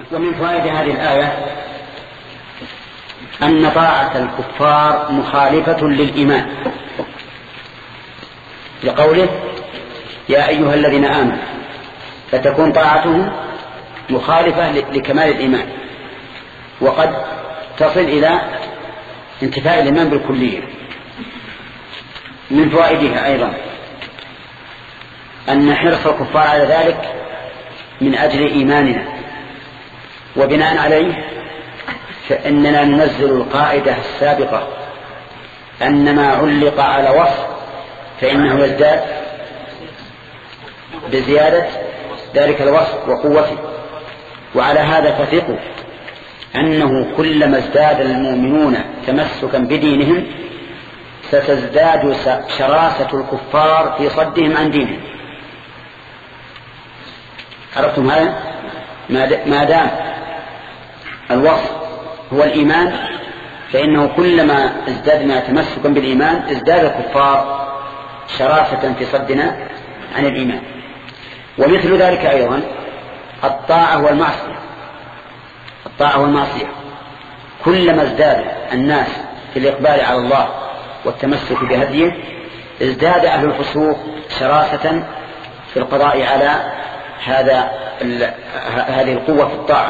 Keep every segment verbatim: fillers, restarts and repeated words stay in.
ومن فوائد هذه الآية أن طاعة الكفار مخالفة للإيمان، لقوله يا أيها الذين آمنوا، فتكون طاعتهم مخالفة لكمال الإيمان، وقد تصل إلى انتفاء الإيمان بالكلية. من فوائدها أيضا أن حرص الكفار على ذلك من أجل إيماننا، وبناء عليه فإننا ننزل القاعدة السابقة أن ما علق على وصف فإنه يزداد بزيادة ذلك الوصف وقوته. وعلى هذا فثقوا أنه كلما ازداد المؤمنون تمسكا بدينهم ستزداد شراسة الكفار في صدهم عن دينهم. عرفتم هذا؟ ما دام الوصف هو الإيمان فإنه كلما ازدادنا تمسكا بالإيمان ازداد الكفار شراسة في صدنا عن الإيمان. ومثل ذلك أيضا الطاعة والمعصية. الطاعة والمعصية كلما ازداد الناس في الإقبال على الله والتمسك بهديه ازداد أهل الفسوق شراسة في القضاء على هذا هذه القوة في الطاعة.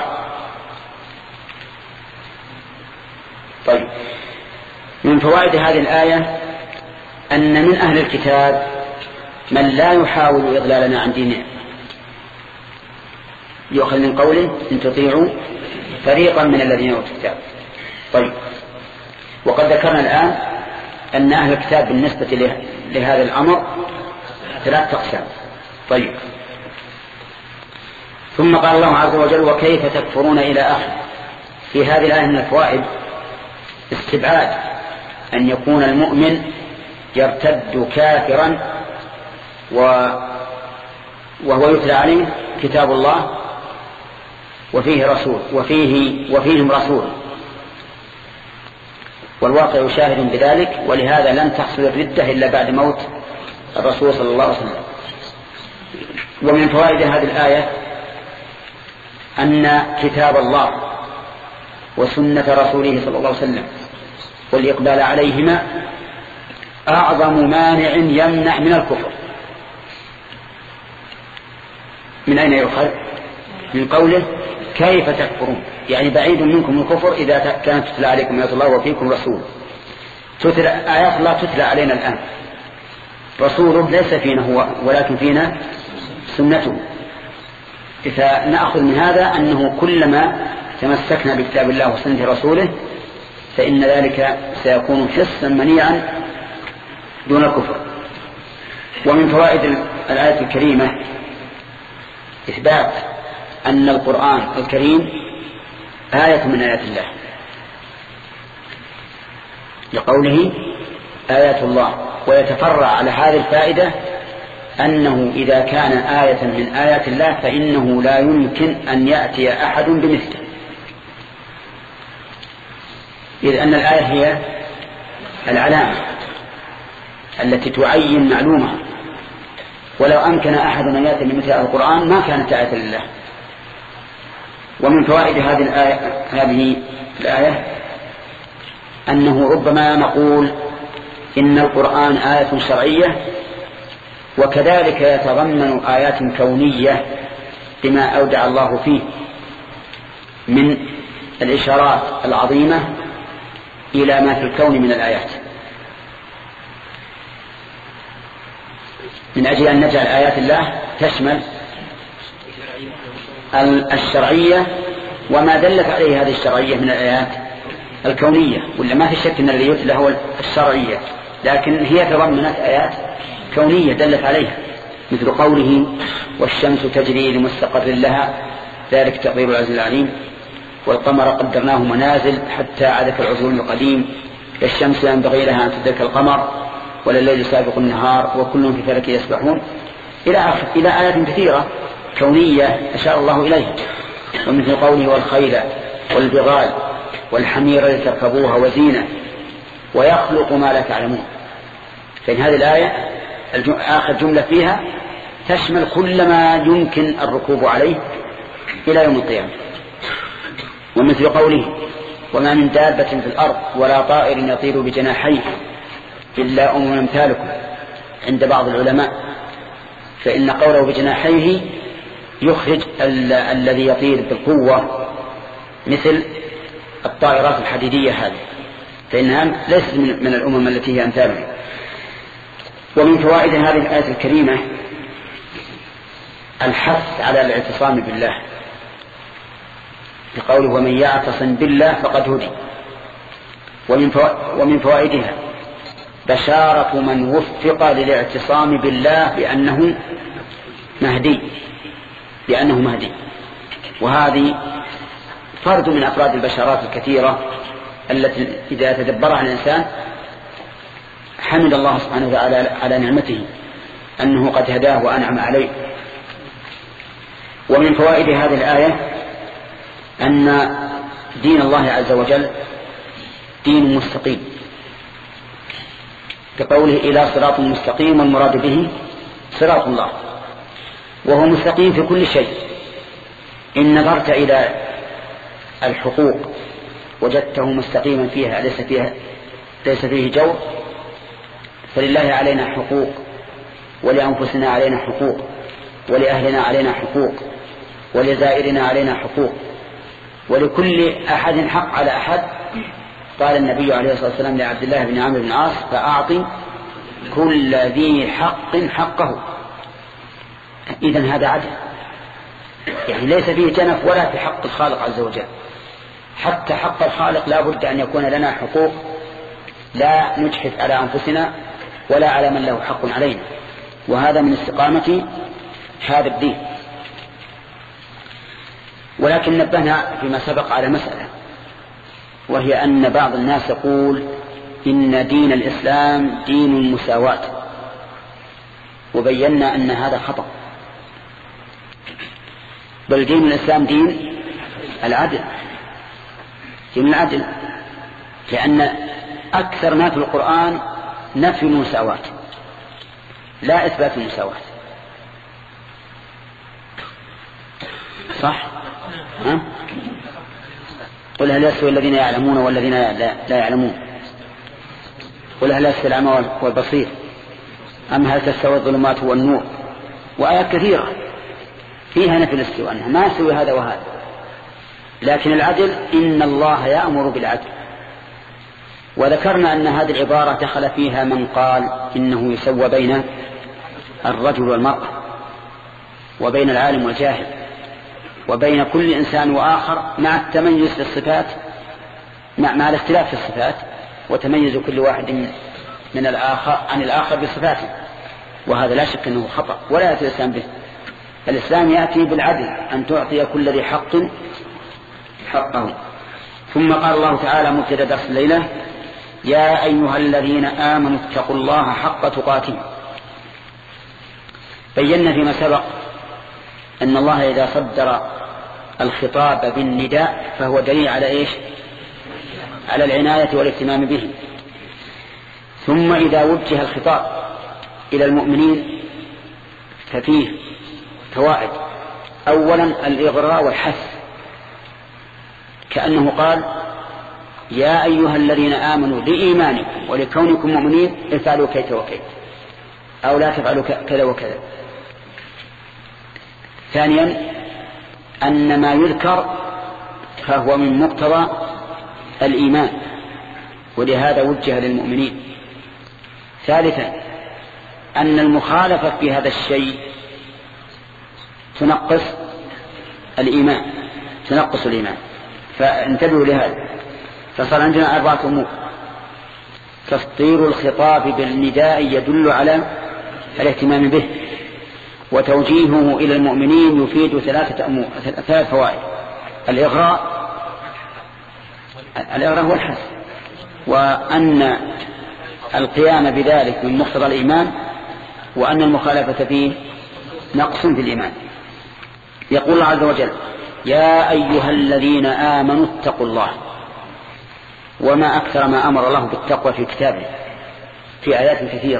طيب، من فوائد هذه الآية أن من أهل الكتاب من لا يحاول إضلالنا عن دينه، يؤخذ من قوله إن تطيعوا فريقا من الذين أوتوا الكتاب. طيب، وقد ذكرنا الآن أن أهل الكتاب بالنسبة لهذا الأمر ثلاث أقسام. طيب، ثم قال الله عز وجل وكيف تكفرون إلى آخر. في هذه الآية من الفوائد استبعاد أن يكون المؤمن يرتد كافرا وهو يتلى عليه كتاب الله وفيه رسول وفيه وفيهم رسول، والواقع يشاهد بذلك، ولهذا لن تحصل الردة إلا بعد موت الرسول صلى الله عليه وسلم. ومن فوائد هذه الآية أن كتاب الله وسنة رسوله صلى الله عليه وسلم والإقبال عليهما أعظم مانع يمنع من الكفر. من أين يؤخذ؟ من قوله كيف تكفرون، يعني بعيد منكم الكفر إذا كانت تتلى عليكم آيات الله وفيكم رسول. تتلى آيات الله تتلى علينا الآن، رسوله ليس فينا هو ولكن فينا سنته. إذا نأخذ من هذا أنه كلما تمسكنا بكتاب الله وسنة رسوله فإن ذلك سيكون حسا منيعا دون الكفر. ومن فوائد الآية الكريمة إثبات أن القرآن الكريم آية من آيات الله، لقوله آيات الله. ويتفرع على هذه الفائدة أنه إذا كان آية من آيات الله فإنه لا يمكن أن يأتي أحد بمثله، إذ أن الآية هي العلامة التي تعين معلومة، ولو أمكن أحد أن يأتي بمثل القرآن ما كانت آية لله. ومن فوائد هذه الآية هذه الآية أنه ربما نقول إن القرآن آية شرعية وكذلك يتضمن آيات كونية بما أودع الله فيه من الإشارات العظيمة إلى ما في الكون من الآيات، من أجل أن نجعل آيات الله تشمل الشرعية وما دلت عليه هذه الشرعية من الآيات الكونية. ولا ما في شك أن الذي يتلى هو الشرعية، لكن هي تضمنت آيات كونية دلت عليها، مثل قوله والشمس تجري لمستقر لها ذلك تقدير العزيز العليم، والقمر قدرناه منازل حتى عاد كالعرجون القديم، الشمس ينبغي لها أن تدرك القمر ولا الليل سابق النهار وكل في فلك يسبحون، إلى آخر إلى آيات كثيرة كونية أشار الله إليها. ومثل قوله والخيل والبغال والحمير لتركبوها وزينة ويخلق ما لا تعلمون. فإن هذه الآية آخر جملة فيها تشمل كل ما يمكن الركوب عليه إلى يوم القيامة. ومثل قوله وما من دابة في الأرض ولا طائر يطير بجناحيه إلا أمم أمثالكم عند بعض العلماء، فإن قوله بجناحيه يخرج ال- الذي يطير بالقوة مثل الطائرات الحديدية هذه، فإنها ليست من الأمم التي هي أمثالها. ومن فوائد هذه الآية الكريمة الحث على الاعتصام بالله بقوله ومن يعتصم بالله فقد هدي. ومن فوائدها بشارة من وفق للاعتصام بالله بأنه مهدي بأنه مهدي وهذه فرد من أفراد البشارات الكثيرة التي إذا تدبرها الإنسان حمد الله سبحانه وتعالى على نعمته أنه قد هداه وأنعم عليه. ومن فوائد هذه الآية أن دين الله عز وجل دين مستقيم كقوله إلى صراط مستقيم، والمراد به صراط الله، وهو مستقيم في كل شيء. إن نظرت إلى الحقوق وجدته مستقيما فيها ليس فيها ليس فيه جور، فلله علينا حقوق، ولأنفسنا علينا حقوق، ولأهلنا علينا حقوق، ولزائرنا علينا حقوق، ولكل أحد حق على أحد. قال النبي عليه الصلاة والسلام لعبد الله بن عمرو بن العاص فأعطي كل ذي حق حقه. إذن هذا عدل، يعني ليس فيه جنف ولا في حق الخالق عز وجل. حتى حق الخالق لا بد أن يكون لنا حقوق لا نجحف على أنفسنا ولا على من له حق علينا، وهذا من استقامة هذا الدين. ولكن نبهنا فيما سبق على مسألة، وهي أن بعض الناس يقول إن دين الإسلام دين المساواة، وبينا أن هذا خطأ، بل دين الإسلام دين العدل، دين العدل، لأن أكثر ما في القرآن نفي المساواة لا إثبات المساواة. صح؟ ها؟ قل هل يستوي الذين يعلمون والذين لا يعلمون، قل هل يستوي الأعمى والبصير أم هل تستوي الظلمات والنور، وآيات كثيرة فيها نفي الاستواء أنها ما يستوي هذا وهذا. لكن العدل إن الله يأمر بالعدل، وذكرنا أن هذه العبارة دخل فيها من قال إنه يسوى بين الرجل والمرأة، وبين العالم والجاهل، وبين كل إنسان وآخر، مع التميز في الصفات، مع, مع الاختلاف في الصفات، وتميز كل واحد من الآخر عن الآخر بصفاته. وهذا لا شك أنه خطأ ولا يأتي الإسلام به. الإسلام يأتي بالعدل، أن تعطي كل ذي حق حقه. ثم قال الله تعالى مبتدأ درس الليلة يا أيها الذين آمنوا اتقوا الله حق تقاته. بينا فيما سبق أن الله إذا صدر الخطاب بالنداء فهو دليل على إيش؟ على العناية والاهتمام به. ثم إذا وجه الخطاب إلى المؤمنين ففيه فوائد. أولا الإغراء والحث، كأنه قال يا أيها الذين آمنوا لإيمانكم ولكونكم مؤمنين افعلوا كيت وكيت، أو لا تفعلوا كذا وكذا. ثانيا أن ما يذكر فهو من مقتضى الإيمان، ولهذا وجه للمؤمنين. ثالثا أن المخالفة في هذا الشيء تنقص الإيمان تنقص الإيمان فانتبهوا لهذا. فصار عندنا أربعة أمور: تسطير الخطاب بالنداء يدل على الاهتمام به، وتوجيهه إلى المؤمنين يفيد ثلاثة أمور ثلاث فوائد: الإغراء الإغراء والحث، وأن القيام بذلك من مقتضى الإيمان، وأن المخالفة فيه نقص في الإيمان. يقول الله عز وجل يا أيها الذين آمنوا اتقوا الله. وما أكثر ما أمر الله بالتقوى في كتابه في آيات كثيرة،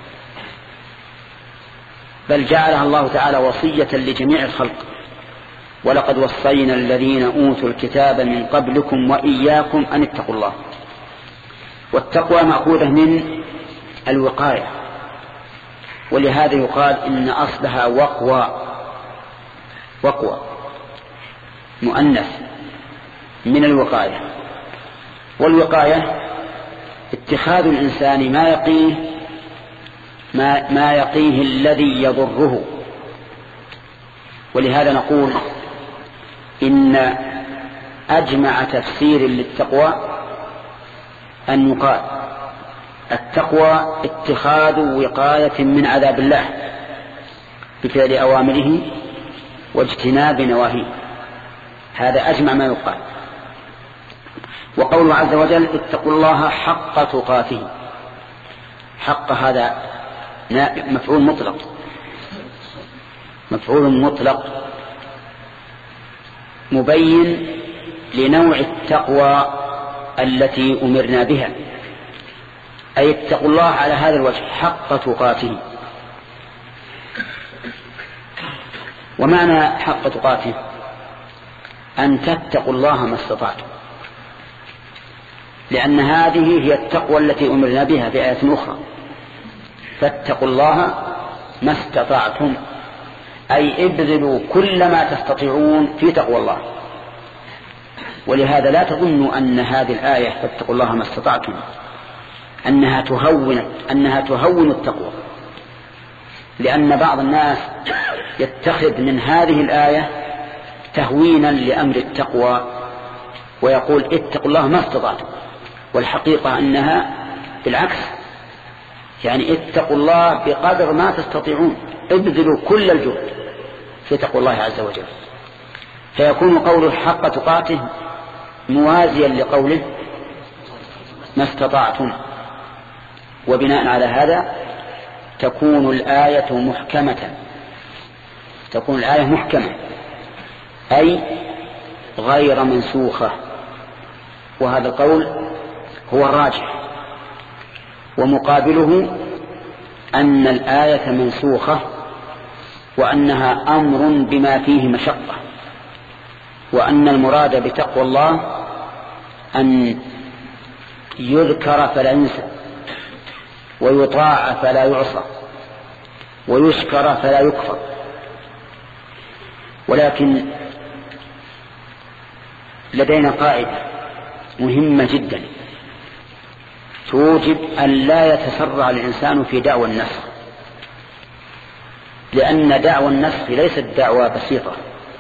بل جعلها الله تعالى وصية لجميع الخلق. ولقد وصينا الذين أوتوا الكتاب من قبلكم وإياكم أن اتقوا الله. والتقوى مأخوذة من الوقاية، ولهذا يقال إن أصلها وقوى، وقوى مؤنث من الوقاية. والوقاية اتخاذ الإنسان ما يقيه ما, ما يقيه الذي يضره. ولهذا نقول إن أجمع تفسير للتقوى أن يقال التقوى اتخاذ وقاية من عذاب الله بفعل أوامره واجتناب نواهيه، هذا أجمع ما يقال. وقوله عز وجل اتقوا الله حق تقاته، حق هذا مفعول مطلق، مفعول مطلق مبين لنوع التقوى التي أمرنا بها، أي اتقوا الله على هذا الوجه حق تقاته. ومعنى حق تقاته أن تتقوا الله ما استطعتم، لأن هذه هي التقوى التي أمرنا بها في آية أخرى، فاتقوا الله ما استطعتم، أي ابذلوا كل ما تستطيعون في تقوى الله. ولهذا لا تظنوا أن هذه الآية فاتقوا الله ما استطعتم أنها تهون أنها تهون التقوى، لأن بعض الناس يتخذ من هذه الآية تهوينا لأمر التقوى ويقول اتقوا الله ما استطعتم، والحقيقة أنها بالعكس، يعني اتقوا الله بقدر ما تستطيعون، ابذلوا كل الجهد في تقوى الله عز وجل. فيكون قوله حق تقاته موازيا لقوله ما استطعتم. وبناء على هذا تكون الآية محكمة، تكون الآية محكمة أي غير منسوخة، وهذا القول هو الراجح. ومقابله أن الآية منسوخة وأنها أمر بما فيه مشقة، وأن المراد بتقوى الله أن يذكر فلا ينسى، ويطاع فلا يعصى، ويشكر فلا يكفر. ولكن لدينا قاعدة مهمة جدا توجب أن لا يتسرع الإنسان في دعوى النسخ، لأن دعوى النسخ ليست دعوى بسيطة،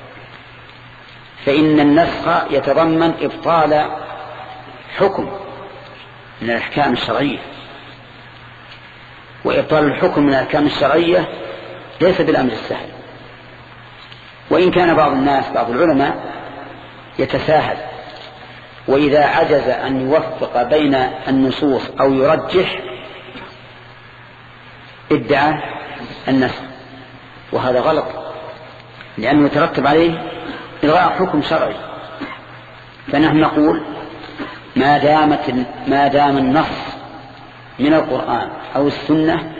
فإن النسخ يتضمن إبطال حكم من الأحكام الشرعية، وإبطال الحكم من الأحكام الشرعية ليس بالأمر السهل. وإن كان بعض الناس بعض العلماء يتساهل، وإذا عجز أن يوفق بين النصوص أو يرجح ادعى النسخ، وهذا غلط، لأنه يترتب عليه إلغاء حكم شرعي. فنحن نقول ما دامت ما دام النص من القرآن أو السنة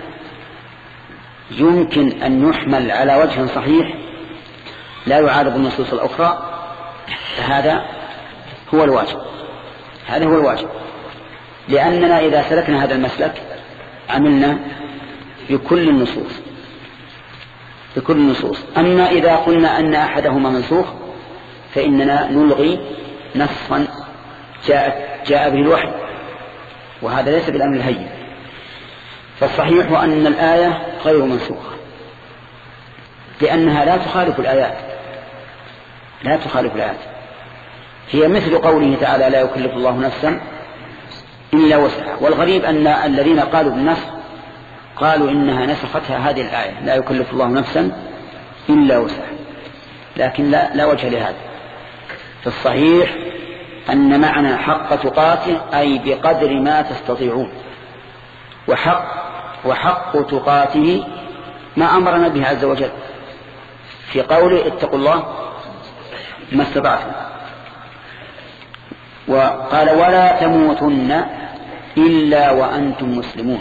يمكن أن يحمل على وجه صحيح لا يعارض النصوص الأخرى، فهذا هو الواجب، هذا هو الواجب. لأننا إذا سلكنا هذا المسلك عملنا بكل النصوص بكل النصوص. أما إذا قلنا أن أحدهما منسوخ فإننا نلغي نصا جاء, جاء به الوحي، وهذا ليس بالأمر الهين. فالصحيح أن الآية غير منسوخة، لأنها لا تخالف الآيات لا تخالف الآيات هي مثل قوله تعالى لا يكلف الله نفسا إلا وسعها. والغريب أن الذين قالوا بالنسخ قالوا إنها نسختها هذه الآية لا يكلف الله نفسا إلا وسعها، لكن لا, لا وجه لهذا. فالصحيح أن معنى حق تقاته أي بقدر ما تستطيعون، وحق, وحق تقاته ما أمرنا به عز وجل في قوله اتقوا الله ما استطعتم. وقال ولا تموتن إلا وأنتم مسلمون،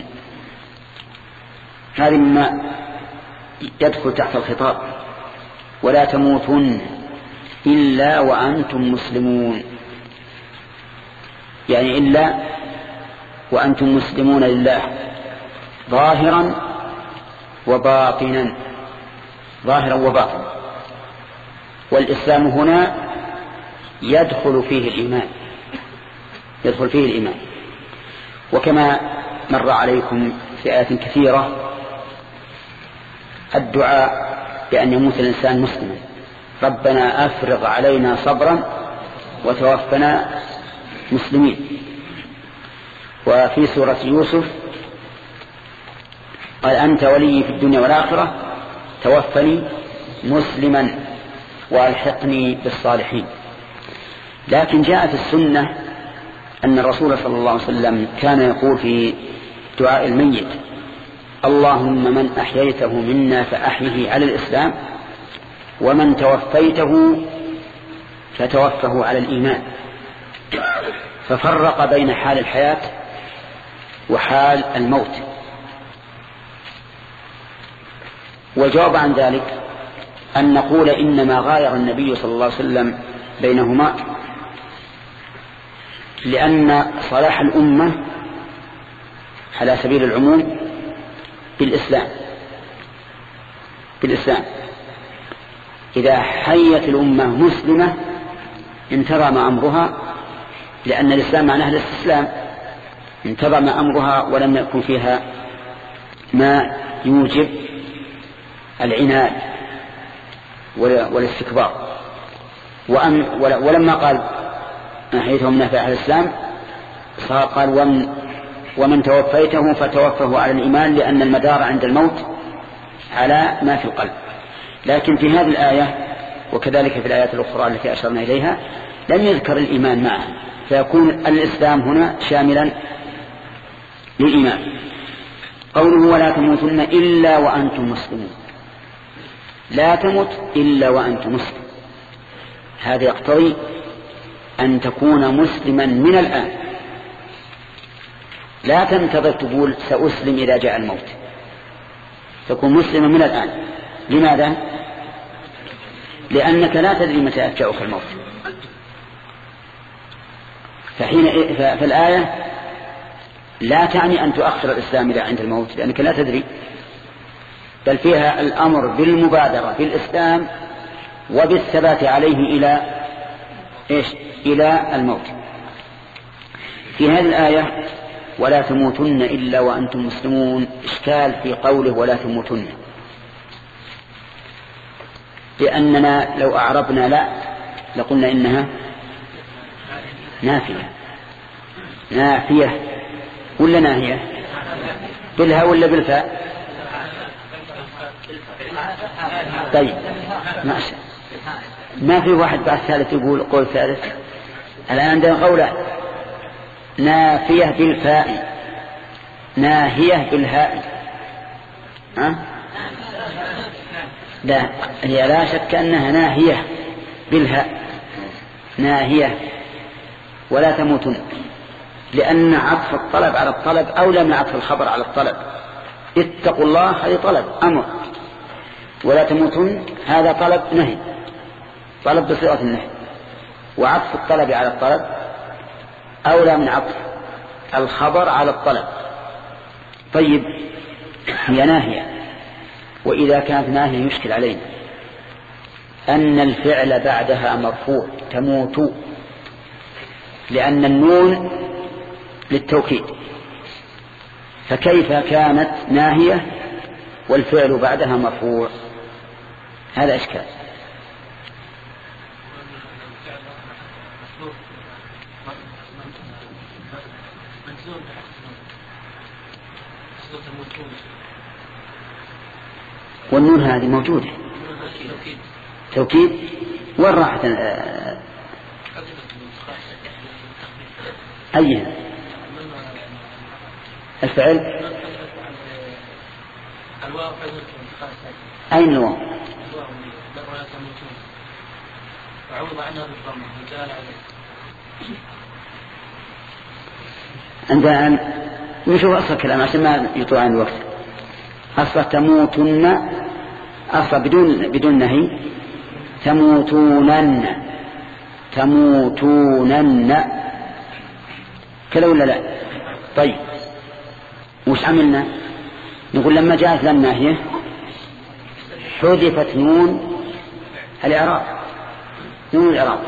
هذه مما يدخل تحت الخطاب. ولا تموتن إلا وأنتم مسلمون، يعني إلا وأنتم مسلمون لله ظاهرا وباطنا، ظاهرا وباطنا. والإسلام هنا يدخل فيه الإيمان، يدخل فيه الإيمان. وكما مر عليكم في آيات كثيرة الدعاء بأن يموت الإنسان مسلما، ربنا أفرغ علينا صبرا وتوفنا مسلمين. وفي سورة يوسف قال أنت ولي في الدنيا والآخرة توفني مسلما وألحقني بالصالحين. لكن جاءت السنة أن الرسول صلى الله عليه وسلم كان يقول في دعاء الميت اللهم من أحييته منا فأحيه على الإسلام ومن توفيته فتوفه على الإيمان، ففرق بين حال الحياة وحال الموت. والجواب عن ذلك أن نقول إنما غاير النبي صلى الله عليه وسلم بينهما لأن صلاح الأمة على سبيل العموم بالإسلام بالإسلام إذا حيت الأمة مسلمة انتظم أمرها، لأن الإسلام معناه الاستسلام، انتظم أمرها ولم يكن فيها ما يوجب العناد والاستكبار. ولما قال أحييتهم نفع على الإسلام قال ومن, ومن توفيته فتوفه على الإيمان، لأن المدار عند الموت على ما في القلب. لكن في هذه الآية وكذلك في الآيات الأخرى التي أشرنا إليها لم يذكر الإيمان معه، فيكون الإسلام هنا شاملا للإيمان. قوله ولا تموتن إلا وأنتم مسلمون، لا تمت إلا وأنتم مسلم، هذا يقتضي أن تكون مسلما من الآن، لا تنتظر تقول سأسلم إذا جاء الموت، تكون مسلما من الآن. لماذا؟ لأنك لا تدري متى يأتيك الموت. فحين فالآية لا تعني أن تؤخر الإسلام إلى عند الموت، لأنك لا تدري، بل فيها الأمر بالمبادرة بالإسلام وبالثبات عليه إلى إيش؟ إلى الموت. في هذه الآية ولا تموتن إلا وأنتم مسلمون إشكال في قوله ولا تموتن، لأننا لو أعربنا لا لقلنا إنها نافية نافية ولا ناهية؟ بالها ولا بالفاء؟ طيب ماشي، ما في واحد بعد ثالث يقول قول ثالث. الآن عندنا قولان، نافية بالفاء ناهية بالهاء. ها؟ لا، هي لا شك أنها ناهية بالهاء، ناهية ولا تموتن، لأن عطف الطلب على الطلب أولى من عطف الخبر على الطلب. اتقوا الله هذه طلب أمر، ولا تموتن هذا طلب نهي، طلب بصيغة النهي، وعطف الطلب على الطلب أولى من عطف الخبر على الطلب. طيب هي ناهية، وإذا كانت ناهية يشكل علينا أن الفعل بعدها مرفوع تموت، لأن النون للتوكيد، فكيف كانت ناهية والفعل بعدها مرفوع؟ هذا إشكال. والنون هذه موجودة توكيد، وين راحت أيها الفعل؟ أين الواو؟ عندنا أن نشوف أصل الكلام عشان ما يطول عن الوقت. أصل تموتن أصل بدون بدون نهي تموتونن تموتونن كذا ولا لا؟ طيب وش عملنا؟ نقول لما جاءت لام ناهية حذفت نون الإعراب، نون الإعراب.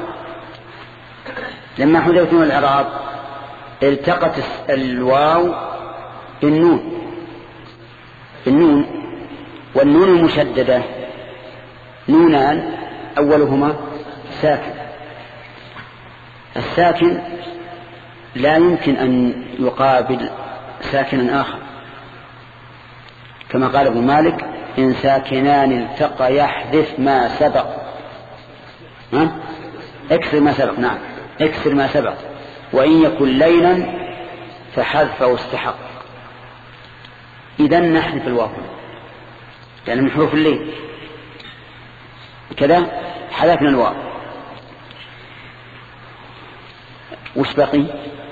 لما حذفت نون الإعراب التقت الواو بالنون بالنون والنون المشددة نونان أولهما ساكن. الساكن لا يمكن أن يقابل ساكنا آخر، كما قال ابن مالك إن ساكنان التقى يحذف ما سبق. ها؟ اكسر ما سبق. نعم اكسر ما سبق. وإن يكن لينا فحذفه استحق. إذن نحذف الواو يعني من حروف الليل كذا حذفنا الواو. وش بقي؟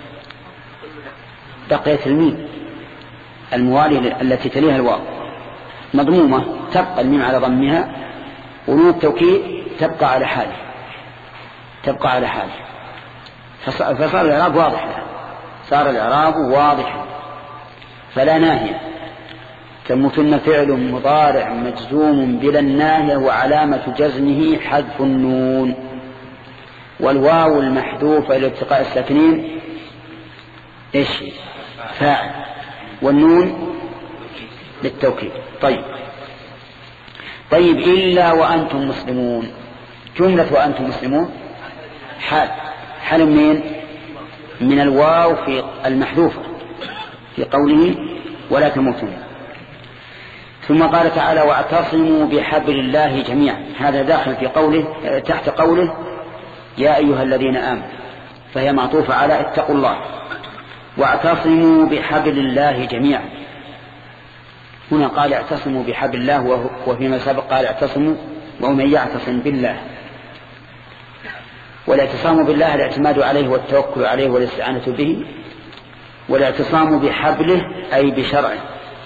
بقيت الميم الموالية التي تليها الواو مضمومة تبقى الميم على ضمها ونون التوكيد تبقى على حاله تبقى على حاله فصار الإعراب واضح له. صار الإعراب واضح فلا ناهية. تموتن فعل مضارع مجزوم بلا الناهية وعلامة جزمه حذف النون والواو المحذوفة لالتقاء الساكنين ايش فاعل والنون للتوكيد. طيب طيب إلا وأنتم مسلمون. جملة وأنتم مسلمون حال حال منين؟ من الواو في المحذوفة في قوله ولا تموتون. ثم قال تعالى واعتصموا بحبل الله جميعا. هذا داخل في قوله تحت قوله يا أيها الذين آمنوا فهي معطوفة على اتقوا الله. واعتصموا بحبل الله جميعا. هنا قال اعتصموا بحبل الله وفيما سبق قال اعتصموا ومن يعتصم بالله. والاعتصام بالله الاعتماد عليه والتوكل عليه والاستعانة به. والاعتصام بحبله أي بشرعه.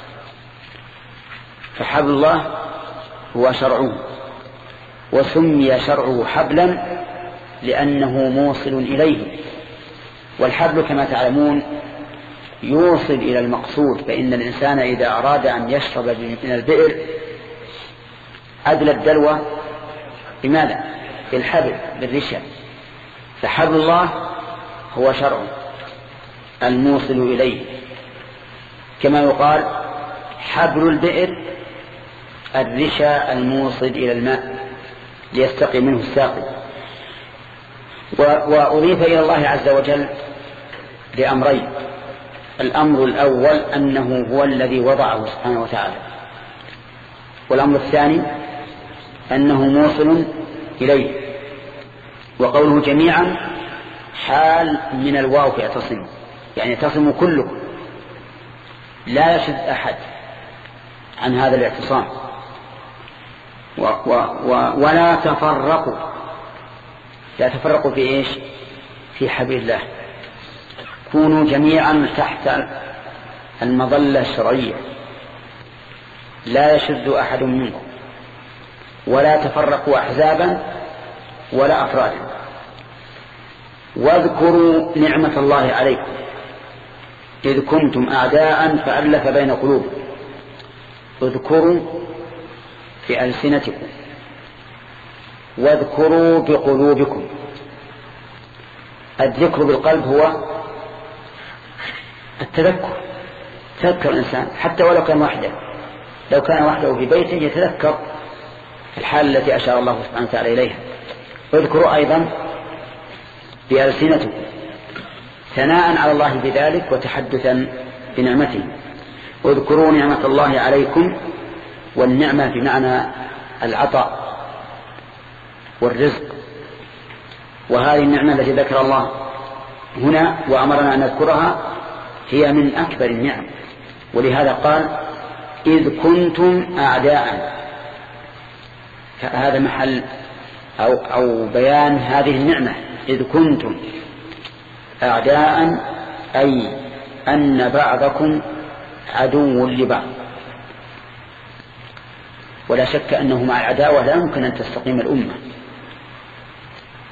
فحبل الله هو شرعه وسمي شرعه حبلا لأنه موصل إليه. والحبل كما تعلمون يوصل إلى المقصود. فإن الإنسان إذا أراد أن يشرب من البئر أدل الدلوة بماذا؟ بالحبل بالرشا. فحبل الله هو شرع الموصل إليه. كما يقال حبل البئر الرشا الموصل إلى الماء ليستقي منه الساقي. وأضيف إلى الله عز وجل لأمرين. الأمر الأول أنه هو الذي وضعه سبحانه وتعالى. والأمر الثاني أنه موصل إليه. وقوله جميعا حال من الواو في اعتصموا يعني اعتصموا كلكم لا يشد أحد عن هذا الاعتصام. و و و ولا تفرقوا لا تفرقوا في إيش؟ في حبل الله. كونوا جميعا تحت المظلة الشرعية لا يشد أحد منكم ولا تفرقوا أحزابا ولا أفرادا. واذكروا نعمة الله عليكم إذ كنتم أعداء فألف بين قلوبكم. اذكروا في ألسنتكم واذكروا بقلوبكم. الذكر بالقلب هو التذكر. تذكر الإنسان حتى ولو كان وحده لو كان وحده في بيته يتذكر الحال التي أشار الله سبحانه وتعالى إليها. واذكروا أيضا بألسنتكم ثناء على الله بذلك وتحدثا بنعمته. واذكروا نعمة الله عليكم. والنعمة بمعنى العطاء والرزق. وهذه النعمة التي ذكر الله هنا وأمرنا أن نذكرها هي من أكبر النعم. ولهذا قال إذ كنتم أعداء. هذا محل أو, أو بيان هذه النعمة. إذ كنتم أعداء أي أن بعضكم عدو لبعض. ولا شك أنه مع العداوة لا يمكن أن تستقيم الأمة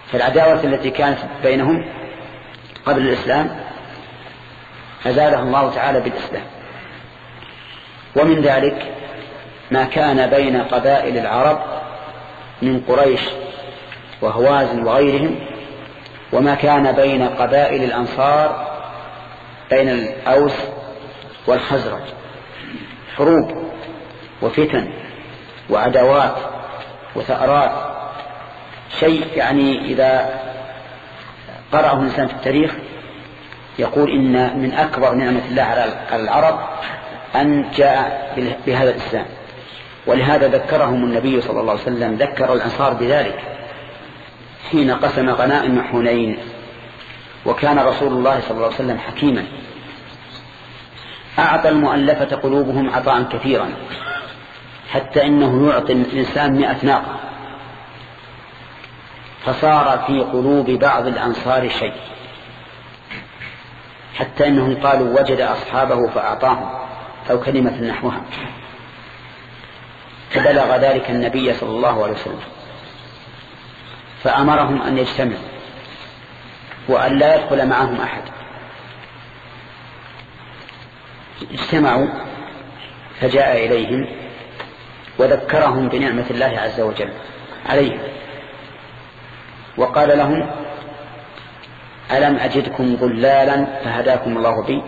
فالعداوة التي كانت بينهم قبل الإسلام أزالها الله تعالى بالإسلام. ومن ذلك ما كان بين قبائل العرب من قريش وهوازن وغيرهم، وما كان بين قبائل الأنصار بين الأوس والخزرج، حروب وفتن وعداوات وثأرات، شيء يعني إذا قرأه الإنسان في التاريخ يقول إن من أكبر نعمة الله على العرب أن جاء بهذا الإسلام. ولهذا ذكرهم النبي صلى الله عليه وسلم، ذكر الأنصار بذلك حين قسم غنائم حنين. وكان رسول الله صلى الله عليه وسلم حكيما، أعطى المؤلفة قلوبهم عطاء كثيرا، حتى إنه يعطي الإنسان مئة ناقة، فصار في قلوب بعض الأنصار شيء، حتى إنهم قالوا وجد أصحابه فأعطاهم أو كلمة نحوها. فبلغ ذلك النبي صلى الله عليه وسلم فأمرهم أن يجتمعوا وأن لا يدخل معهم أحد. اجتمعوا فجاء إليهم وذكرهم بنعمة الله عز وجل عليهم، وقال لهم ألم أجدكم ضلالا فهداكم الله بي؟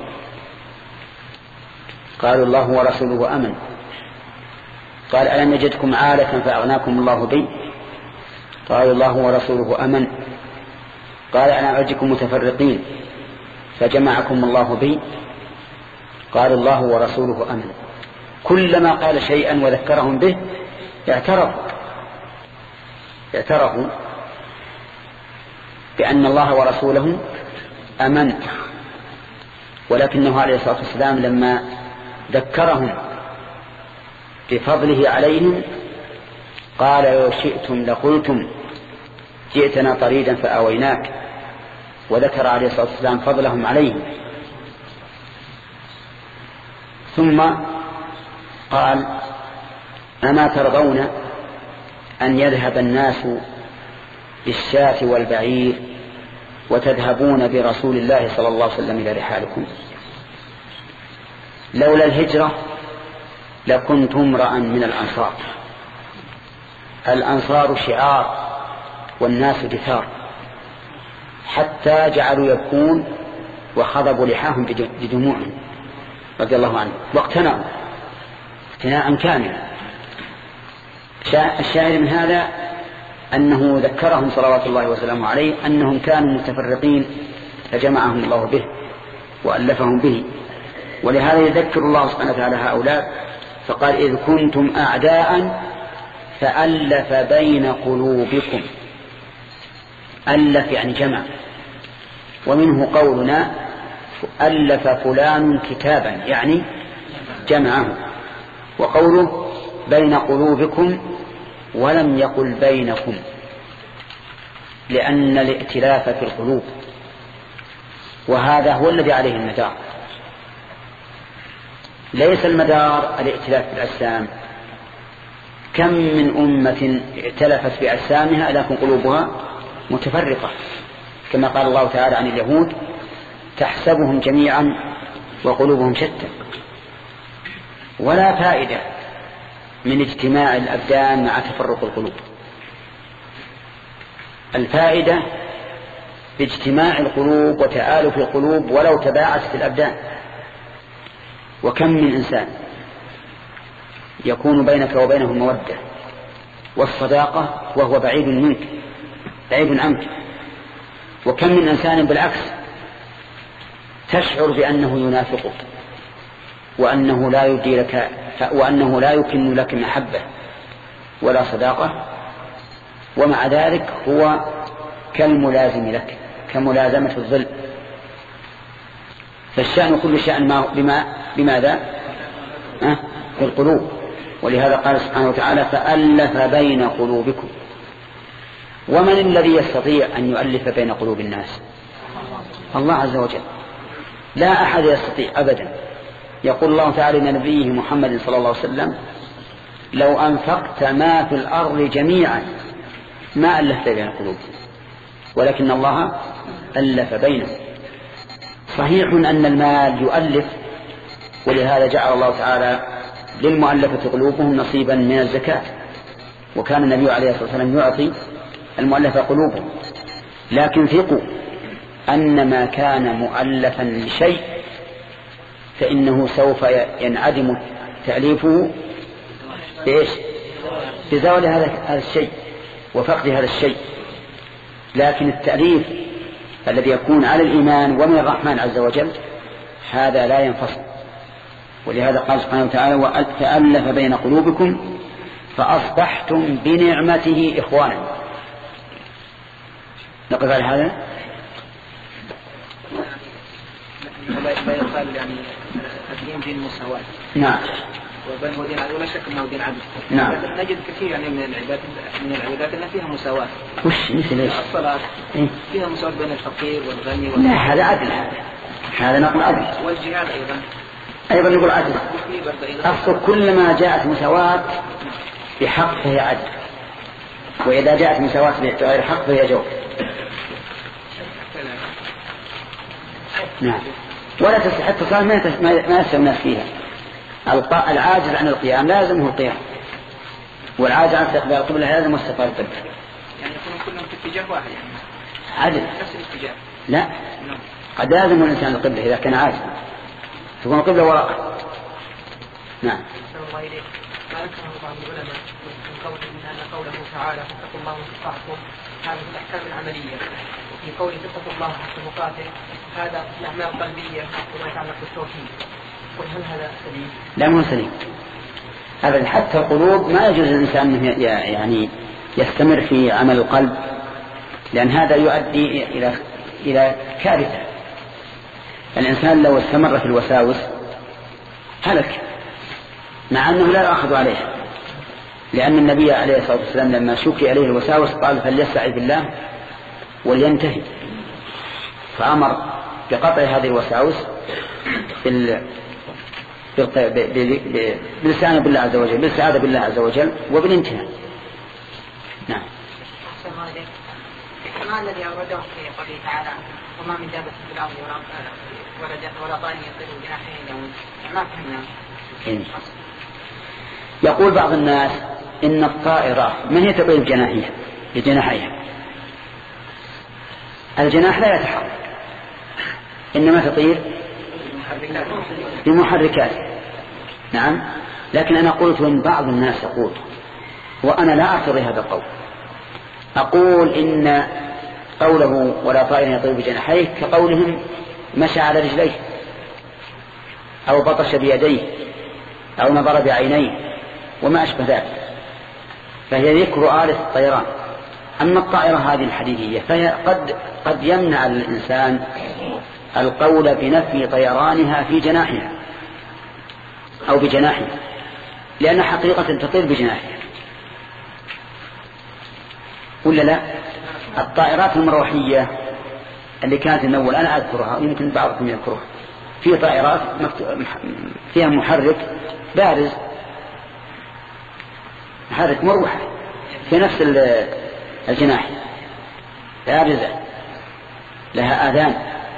قالوا الله ورسوله أمن. قال ألم أجدكم عالة فأغناكم الله بي؟ قالوا الله ورسوله أمن. قال ألم أجدكم متفرقين فجمعكم الله بي؟ قالوا الله ورسوله أمن. كلما قال شيئا وذكرهم به اعترفوا اعترفوا بأن الله ورسوله أمن. ولكنه عليه الصلاة والسلام لما ذكرهم بفضله عليهم قال لو شئتم لقلتم جئتنا طريدا فآويناك، وذكر عليه الصلاة والسلام فضلهم عليهم. ثم قال أما ترضون أن يذهب الناس بالشاة والبعير وتذهبون برسول الله صلى الله عليه وسلم إلى رحالكم؟ لولا الهجرة لكنت امرأ من الأنصار. الأنصار شعار والناس دثار، حتى جعلوا يبكون وخضبوا لحاهم بدموعهم رضي الله عنه، واقتنعوا اقتناعا كاملا. الشاهد من هذا أنه ذكرهم صلوات الله وسلامه عليه أنهم كانوا متفرقين فجمعهم الله به وألفهم به. ولهذا يذكر الله سبحانه وتعالى هؤلاء فقال إذ كنتم أعداء فألف بين قلوبكم. ألف يعني جمع، ومنه قولنا ألف فلان كتابا يعني جمعه. وقوله بين قلوبكم ولم يقل بينكم، لأن الائتلاف في القلوب، وهذا هو الذي عليه المدار. ليس المدار الائتلاف في الأجسام. كم من أمة ائتلفت في أجسامها لكن قلوبها متفرقة، كما قال الله تعالى عن اليهود تحسبهم جميعا وقلوبهم شتى. ولا فائدة من اجتماع الأبدان مع تفرق القلوب. الفائدة باجتماع القلوب وتآلف القلوب ولو تباعدت الأبدان. وكم من إنسان يكون بينك وبينه مودة والصداقة وهو بعيد منك بعيد عنك، وكم من إنسان بالعكس تشعر بأنه ينافقك وأنه لا يدي لك وأنه لا يكن لك محبة ولا صداقة، ومع ذلك هو كالملازم لك كملازمة الظل. فالشأن كل شأن بما بماذا؟ أه؟ في القلوب. ولهذا قال سبحانه وتعالى فألف بين قلوبكم. ومن الذي يستطيع أن يؤلف بين قلوب الناس؟ الله عز وجل، لا أحد يستطيع أبدا. يقول الله تعالى لنبيه محمد صلى الله عليه وسلم لو أنفقت ما في الأرض جميعا ما ألفت بين قلوبهم ولكن الله ألف بينهم. صحيح أن المال يؤلف، ولهذا جعل الله تعالى للمؤلفة قلوبهم نصيبا من الزكاة، وكان النبي عليه الصلاة والسلام يعطي المؤلفة قلوبهم. لكن ثقوا أن ما كان مؤلفا لشيء فإنه سوف ينعدم تأليفه بإيش؟ بزوال هذا الشيء وفقد هذا الشيء. لكن التأليف الذي يكون على الإيمان ومن الرحمن عز وجل هذا لا ينفصل. ولهذا قال سبحانه وتعالى: وألف بين قلوبكم فأصبحتم بنعمته إخوانا. نقف على هذا. لا يقال يعني الدين دين مساواة. نعم. وبين هو دين عدل، ولا شك انه دين عدل. نعم. نجد كثير يعني من العبادات من العبادات اللي فيها مساواة. وش مثل ايش؟ الصلاة إيه؟ فيها مساواة بين الفقير والغني وال... لا، هذا عدل. هذا هذا نقول عدل. والجهاد ايضا ايضا نقول عدل. اصل كلما جاءت مساواة بحق فهي عدل، واذا جاءت مساواة بغير حق فهي جور. نعم. ولا تصح التصال ما يسأل الناس فيها. العاجز عن القيام لازمه القيام، والعاجز عن استقبال القبلة لازم استقبال القبلة. يعني يكونوا كلهم في اتجاه واحد يعني. عدل. نفس الاتجاه. لا، قد لازم الإنسان القبلة إذا كان عاجزا تكون القبلة وراءه. نعم. الله إليك. ما ذكره بعض العلماء من قول من أن قوله تعالى فاتقوا الله ما استطعتم هذا في الأحكام العملية، وفي قوله اتقوا الله حتى مقاته هذا في الأعمال القلبية وما يتعلق بالتوحيد. قل هل هذا سليم؟ لا، مو سليم أبدا. حتى القلوب ما يجوز الإنسان يعني يستمر في عمل القلب، لأن هذا يؤدي إلى إلى كارثة. الإنسان لو استمر في الوساوس هلك، مع أنه لا يأخذ عليها، لأن النبي عليه الصلاة والسلام لما شكي عليه الوساوس قال فليستعذ بالله ولينتهي، فأمر بقطع هذه الوساوس بال بالاستعانة بالله عز وجل، بالاستعاذة بالله عز وجل وبالانتهاء. نعم. ما الذي أورده في قوله تعالى وما من دابة في الأرض ولا ولا طائر يطير بجناحيه؟ ما فهمنا. يقول بعض الناس إن الطائرة ما هي تطير بجناحيها بجناحيها الجناح لا يتحرك، إنما تطير بمحركات. نعم. لكن أنا قلت إن بعض الناس يقول، وأنا لا أعترض هذا القول، أقول إن قوله ولا طائر يطير بجناحيه كقولهم مشى على رجليه أو بطش بيديه أو نظر بعينيه وما أشبه ذلك، فهي ذكر آلة الطيران. أما الطائرة هذه الحديدية فهي قد قد يمنع الإنسان القول بنفي طيرانها في جناحها أو بجناحها، لأن حقيقة تطير بجناحها ولا لا؟ الطائرات المروحية اللي كانت من أول أنا أذكرها، يمكن بعضكم يذكرها، في طائرات فيها محرك بارز، محرك مروحة في نفس الجناح بارزة لها آذان.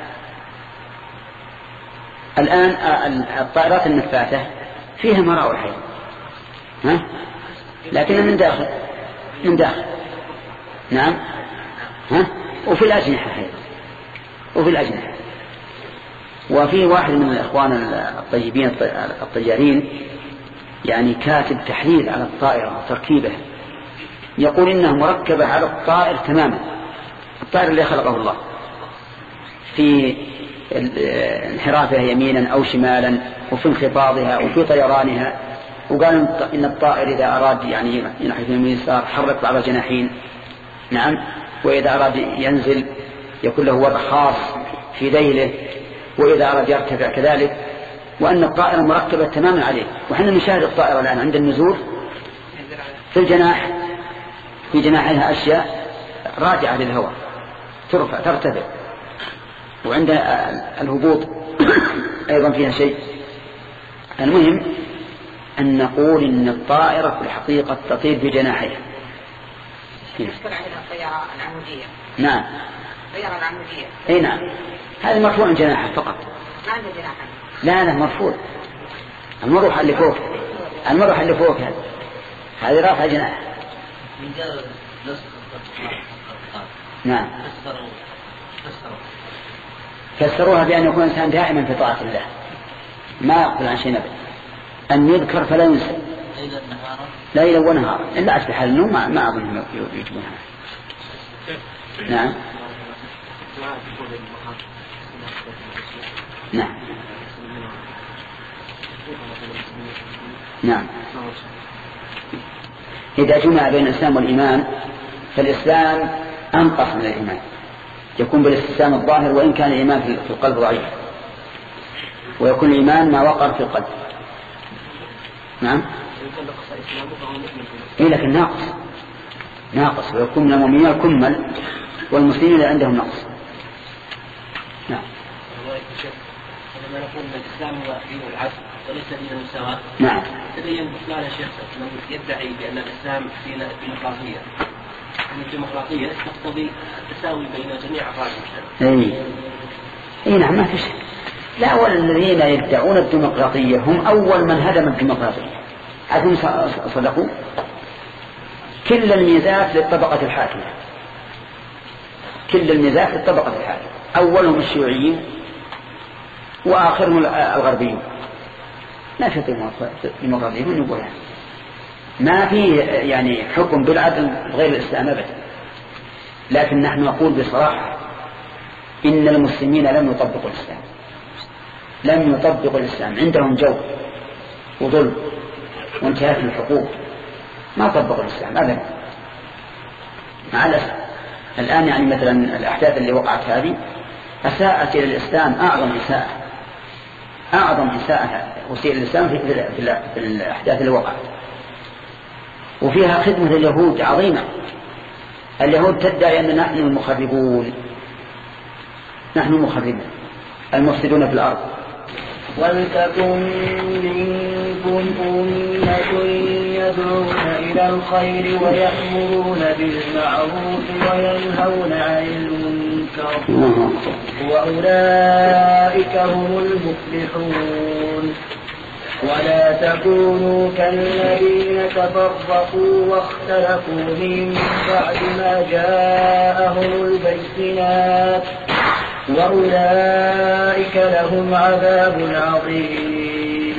الآن الطائرات النفاثة فيها مراوح، ها؟ لكن من داخل من داخل. نعم. ها؟ وفي الأجنحة هي. وفي الأجنحة. وفي واحد من الإخوان الطيبين الطيارين يعني كاتب تحليل على الطائرة وتركيبه، يقول إنها مركبة على الطائر تماما، الطائر اللي خلقه الله، في انحرافها يمينا أو شمالا وفي انخفاضها وفي طيرانها. وقال إن الطائر إذا أراد يعني ينحرف يمين يسار حرك بعض الجناحين. نعم. وإذا أراد ينزل يكون له وضع خاص في ذيله، وإذا أراد يرتفع كذلك، وأن الطائرة مركبة تماما عليه. وحنا نشاهد الطائرة الآن عند النزول في الجناح في جناحها أشياء راجعة للهواء ترفع ترتفع، وعند الهبوط أيضا فيها شيء. المهم أن نقول إن الطائرة في الحقيقة تطير بجناحها. يشكل عليها الطيارة العمودية نعم. غير العمودية. اي نعم. هذا مرفوع جناحه فقط. ما عنده جناحا. لا لا مرفوع. المروحة اللي فوق. المروحة اللي فوق هذه. هذه رافعة جناح. نعم. فسروها بأن يكون الإنسان دائما في طاعة الله ما يقبل عن شيء نبي أن يذكر فلا ينسى ليلا ونهارا إلا أصبح النوم ما, ما أظن يجبونها. نعم نعم نعم. إذا جمع بين الإسلام والإيمان فالإسلام أنقص من الإيمان يكون بالاستسلام الظاهر وإن كان الإيمان في القلب ضعيف ويكون الإيمان ما وقر في القلب. نعم. إيه لكن ناقص ناقص ويكون من المؤمنين الكمل والمسلمين عندهم نقص. نعم. لما نقول ان الاسلام هو دين العدل وليس دين المساواه. نعم. تبين بطلان الشيخ من يدعي بان الاسلام دين الديمقراطيه. ان الديمقراطيه تقتضي التساوي بين جميع افراد المجتمع. اي اي نعم ما في شيء. لا والذين يدعون الديمقراطيه هم اول من هدم الديمقراطيه. عدم صدقوا. كل الميزات للطبقه الحاكمه. كل الميزات للطبقه الحاكمه. اولهم الشيوعيين وآخرهم الغربيون. لا في ديمقراطية من يقولها ما في يعني حكم بالعدل غير الإسلام أبدا. لكن نحن نقول بصراحة إن المسلمين لم يطبقوا الإسلام لم يطبقوا الإسلام عندهم جو وظلم وانتهاك الحقوق ما طبقوا الإسلام أبدا مع الأسف. الآن يعني مثلا الأحداث اللي وقعت هذه أساءت إلى الإسلام أعظم إساءة أعظم إساءة وسيء الإسلام في, في الأحداث اللي وقعت وفيها خدمة اليهود عظيمة. اليهود تدعي أن نحن المخربون نحن المخربون المفسدون في الأرض. ولتكن منكم أمة يدعون إلى الخير ويأمرون بالمعروف وينهون عن المنكر وأولئك هم المفلحون. ولا تكونوا كالذين تفرقوا واختلفوا من بعد ما جاءهم البينات وأولئك لهم عذاب عظيم.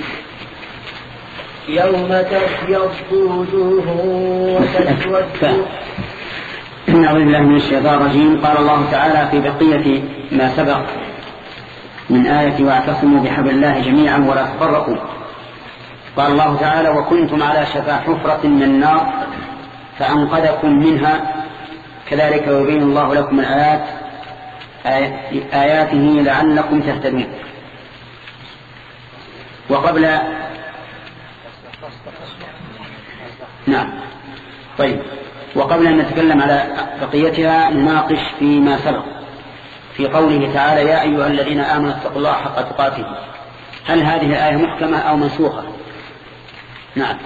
يوم تبيض وجوه وتسود. أعوذ بالله من الشيطان الرجيم. قال الله تعالى في بقية ما سبق من آية واعتصموا بحبل الله جميعا ولا تفرقوا. قال الله تعالى وكنتم على شفا حفرة من النار فأنقذكم منها كذلك يبين الله لكم الآيات آياته لعلكم تهتدون. وقبل نعم طيب وقبل أن نتكلم على بقيتها نناقش فيما سبق في قوله تعالى يا أيها الذين آمنوا اتقوا الله حق تقاته. هل هذه الآية محكمة أو منسوخة؟ نعم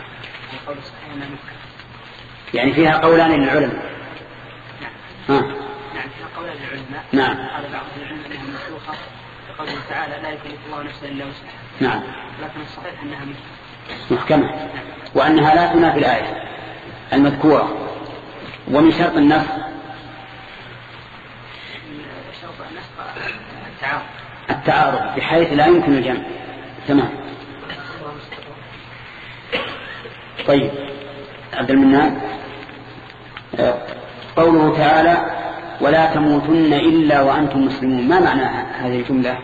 يعني فيها قولان للعلماء. نعم نعم فيها قولان للعلماء. نعم قال بعض العلماء أنها منسوخة بقوله تعالى لا يكلف الله نفسا إلا وسعها. نعم لكن الصحيح أنها محكمة وأنها لا تنافي الآية المذكورة. ومن شرط النسخ التعارض التعارض بحيث لا يمكن الجمع. تمام. طيب عبد المنان قوله تعالى ولا تموتن إلا وأنتم مسلمون ما معنى هذه الجملة؟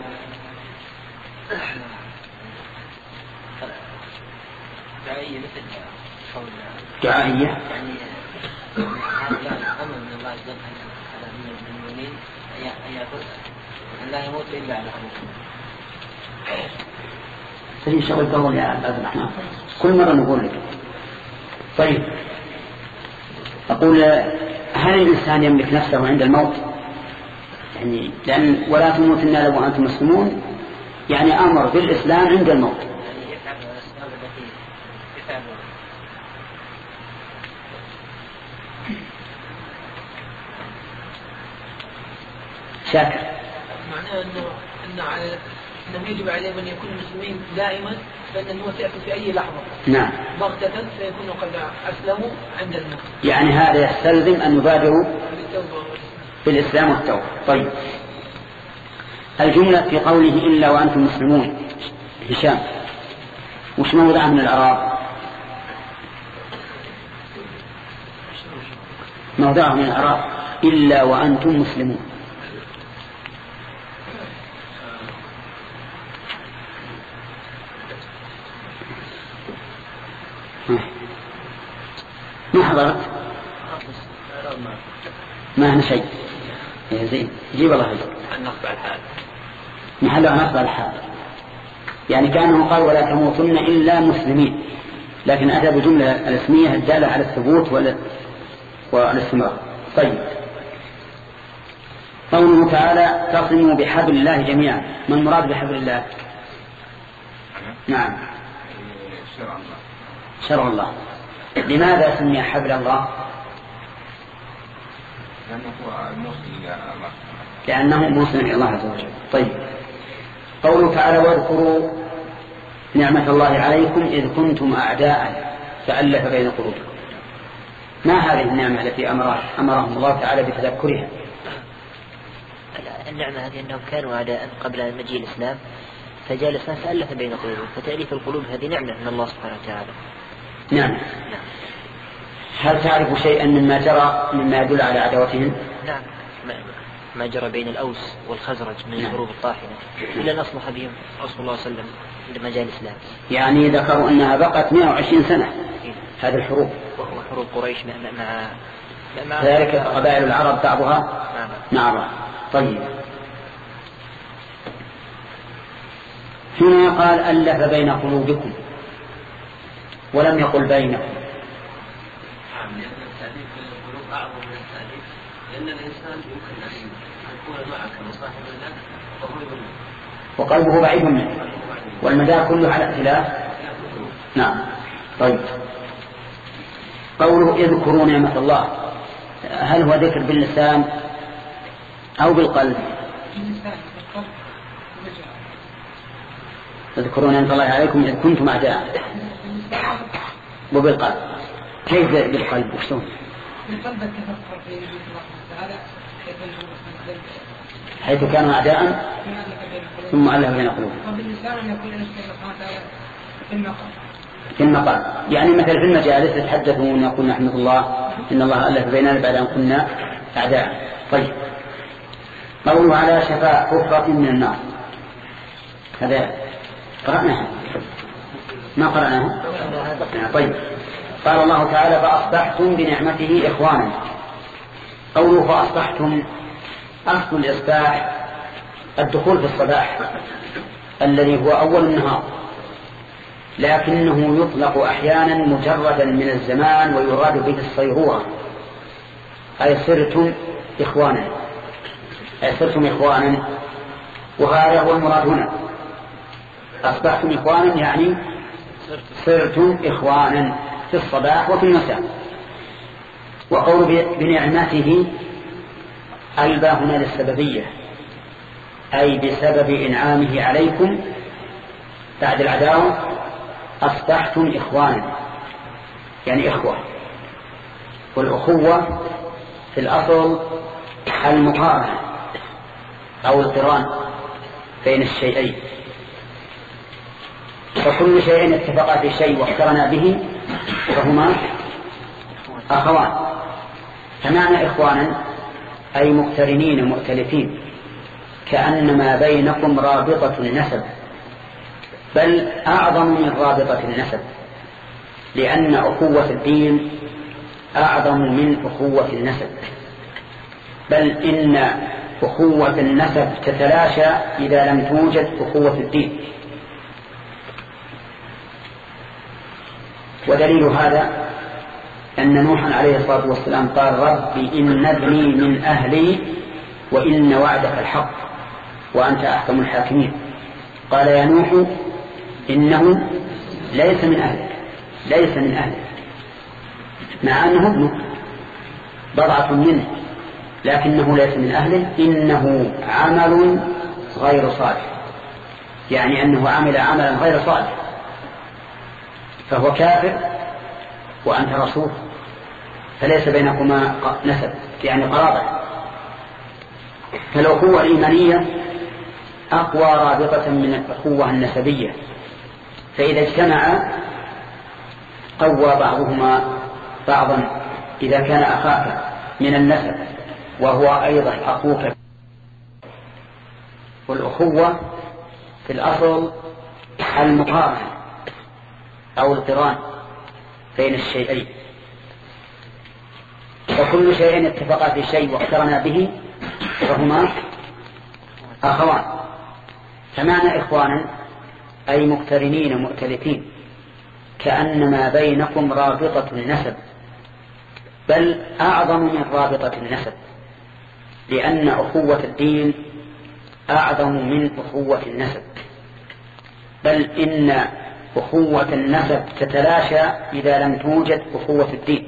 دعائية مثل قول دعائية يعني هذا أمر من الله جل وعلا من المؤمنين أن يقول أن لا يموت إلا على خير. سليم شغل قول يا عبد الرحمن كل مرة نقول لك. طيب أقول هل الإنسان يملك نفسه عند الموت؟ يعني لأن ولا تموتن إلا وأنتم مسلمون يعني أمر بالإسلام عند الموت. شاكر. معناه أنه أنه على أنه يجب عليهم أن يكونوا مسلمين دائما، لأن الموت يأتي في أي لحظة. نعم. بغتة فيكونوا قد أسلموا عند الموت. يعني هذا يستلزم أن يبادروا بالإسلام والتوبة. طيب، الجملة في قوله إلا وأنتم مسلمون، هشام وش موضع من الإعراب؟ موضعه من الإعراب إلا وأنتم مسلمون. ما حضرت؟ ما هنا شيء. زين، جيب الله خير. النصب على الحال. محلها نصب على الحال، يعني كأنه قال ولا تموتن إلا مسلمين، لكن أتى بجملة الاسمية الدالة على الثبوت والاستمرار. طيب، قوله تعالى تصموا بحبل الله جميعا، ما المراد بحبل الله؟ نعم، شرع الله. شرع الله. لماذا سمي حبل الله؟ لأنه هو الموصل إلى الله، لأنه موصل إلى الله عز وجل. طيب، قوله تعالى واذكروا نعمة الله عليكم إذ كنتم أعداء فألف بين قلوبكم، ما هذه النعمة التي أمر أمرهم الله تعالى بتذكرها؟ النعمة هذه أنهم كانوا أعداء قبل مجيء الإسلام، فجاء الإسلام فألف بين قلوبهم، فتأليف القلوب هذه نعمة من الله سبحانه وتعالى. نعم. هل تعرف شيئا مما جرى مما يدل على عداوتهم؟ نعم، ما جرى بين الأوس والخزرج من الحروب الطاحنة إلا أن أصلح بهم رسول الله صلى الله عليه وسلم عندما جاء الإسلام. يعني ذكروا أنها بقت مئة وعشرين سنة هذه الحروب، وهو حروب قريش مع مع ذلك قبائل العرب بعضها مع بعض. طيب، هنا قال ألف بين قلوبكم ولم يقل بينكم. لأن الإنسان يمكن أن يكون معك مصاحب الله وهو يبنى وقلبه بعيد منه والمدار كله على اختلاف. نعم. طيب، قوله اذكروا نعمة الله، هل هو ذكر باللسان أو بالقلب؟ اذكروا نعمة الله عليكم إذ كنتم أعداء، وبالقلب. كيف بالقلب وشلون؟ بالقلب التفكر في الله تعالى حيث كانوا أعداء ثم ألف بين قلوبهم. وباللسان أن يكون الله سبحانه وتعالى في المقام في المقام، يعني مثل في المجالس يتحدثون يقول نحمد الله إن الله ألف بيننا بعد أن كنا أعداء. طيب، قوله على شفاء حفرة من النار، هذا قرأناها ما قرأناها؟ طيب، قال الله تعالى فأصبحتم بنعمته إخوانا. قوله فأصبحتم، أصل الإصباح الدخول في الصباح الذي هو أول النهار، لكنه يطلق أحيانا مجردا من الزمان ويراد به الصيرورة، أي صرتم إخوانا، أي صرتم إخوانا، وهذا هو المراد هنا. أصبحتم إخوانا يعني صرتم إخوانا في الصباح وفي المساء. وقول بنعمته البا هنا للسببية، أي بسبب إنعامه عليكم بعد العداوة أصبحتم إخوانا، يعني إخوة. والأخوة في الأصل المقارنة أو القران بين الشيئين، فكل شيء اتفق في شيء واقترنا به فهما أخوان. فمعنى إخوانا أي مقترنين مؤتلفين، كأنما بينكم رابطة النسب، بل أعظم من رابطة النسب، لأن أخوة الدين أعظم من أخوة النسب، بل إن أخوة النسب تتلاشى إذا لم توجد أخوة الدين. ودليل هذا أن نوحا عليه الصلاة والسلام قال ربي إن ابني من أهلي وإن وعدك الحق وأنت أحكم الحاكمين. قال يا نوح إنه ليس من أهلك، ليس من أهلك، مع أنه ابنك بضعة منه، لكنه ليس من أهله إنه عمل غير صالح، يعني أنه عمل عملا غير صالح فهو كافر وأنت رسول، فليس بينكما نسب يعني قرابة. فالأخوة الإيمانية أقوى رابطة من الأخوة النسبية، فإذا اجتمع قوى بعضهما بعضا إذا كان أخاك من النسب وهو أيضا أخوك. والأخوة في الأصل المقارنة أو القران بين الشيئين، وكل شيء اتفق في شيء واقترنا به فهما أخوان. فمعنى إخوانا أي مقترنين مؤتلفين، كأنما بينكم رابطة النسب، بل أعظم من رابطة النسب، لأن أخوة الدين أعظم من أخوة النسب، بل إن أخوة النسب تتلاشى إذا لم توجد أخوة الدين.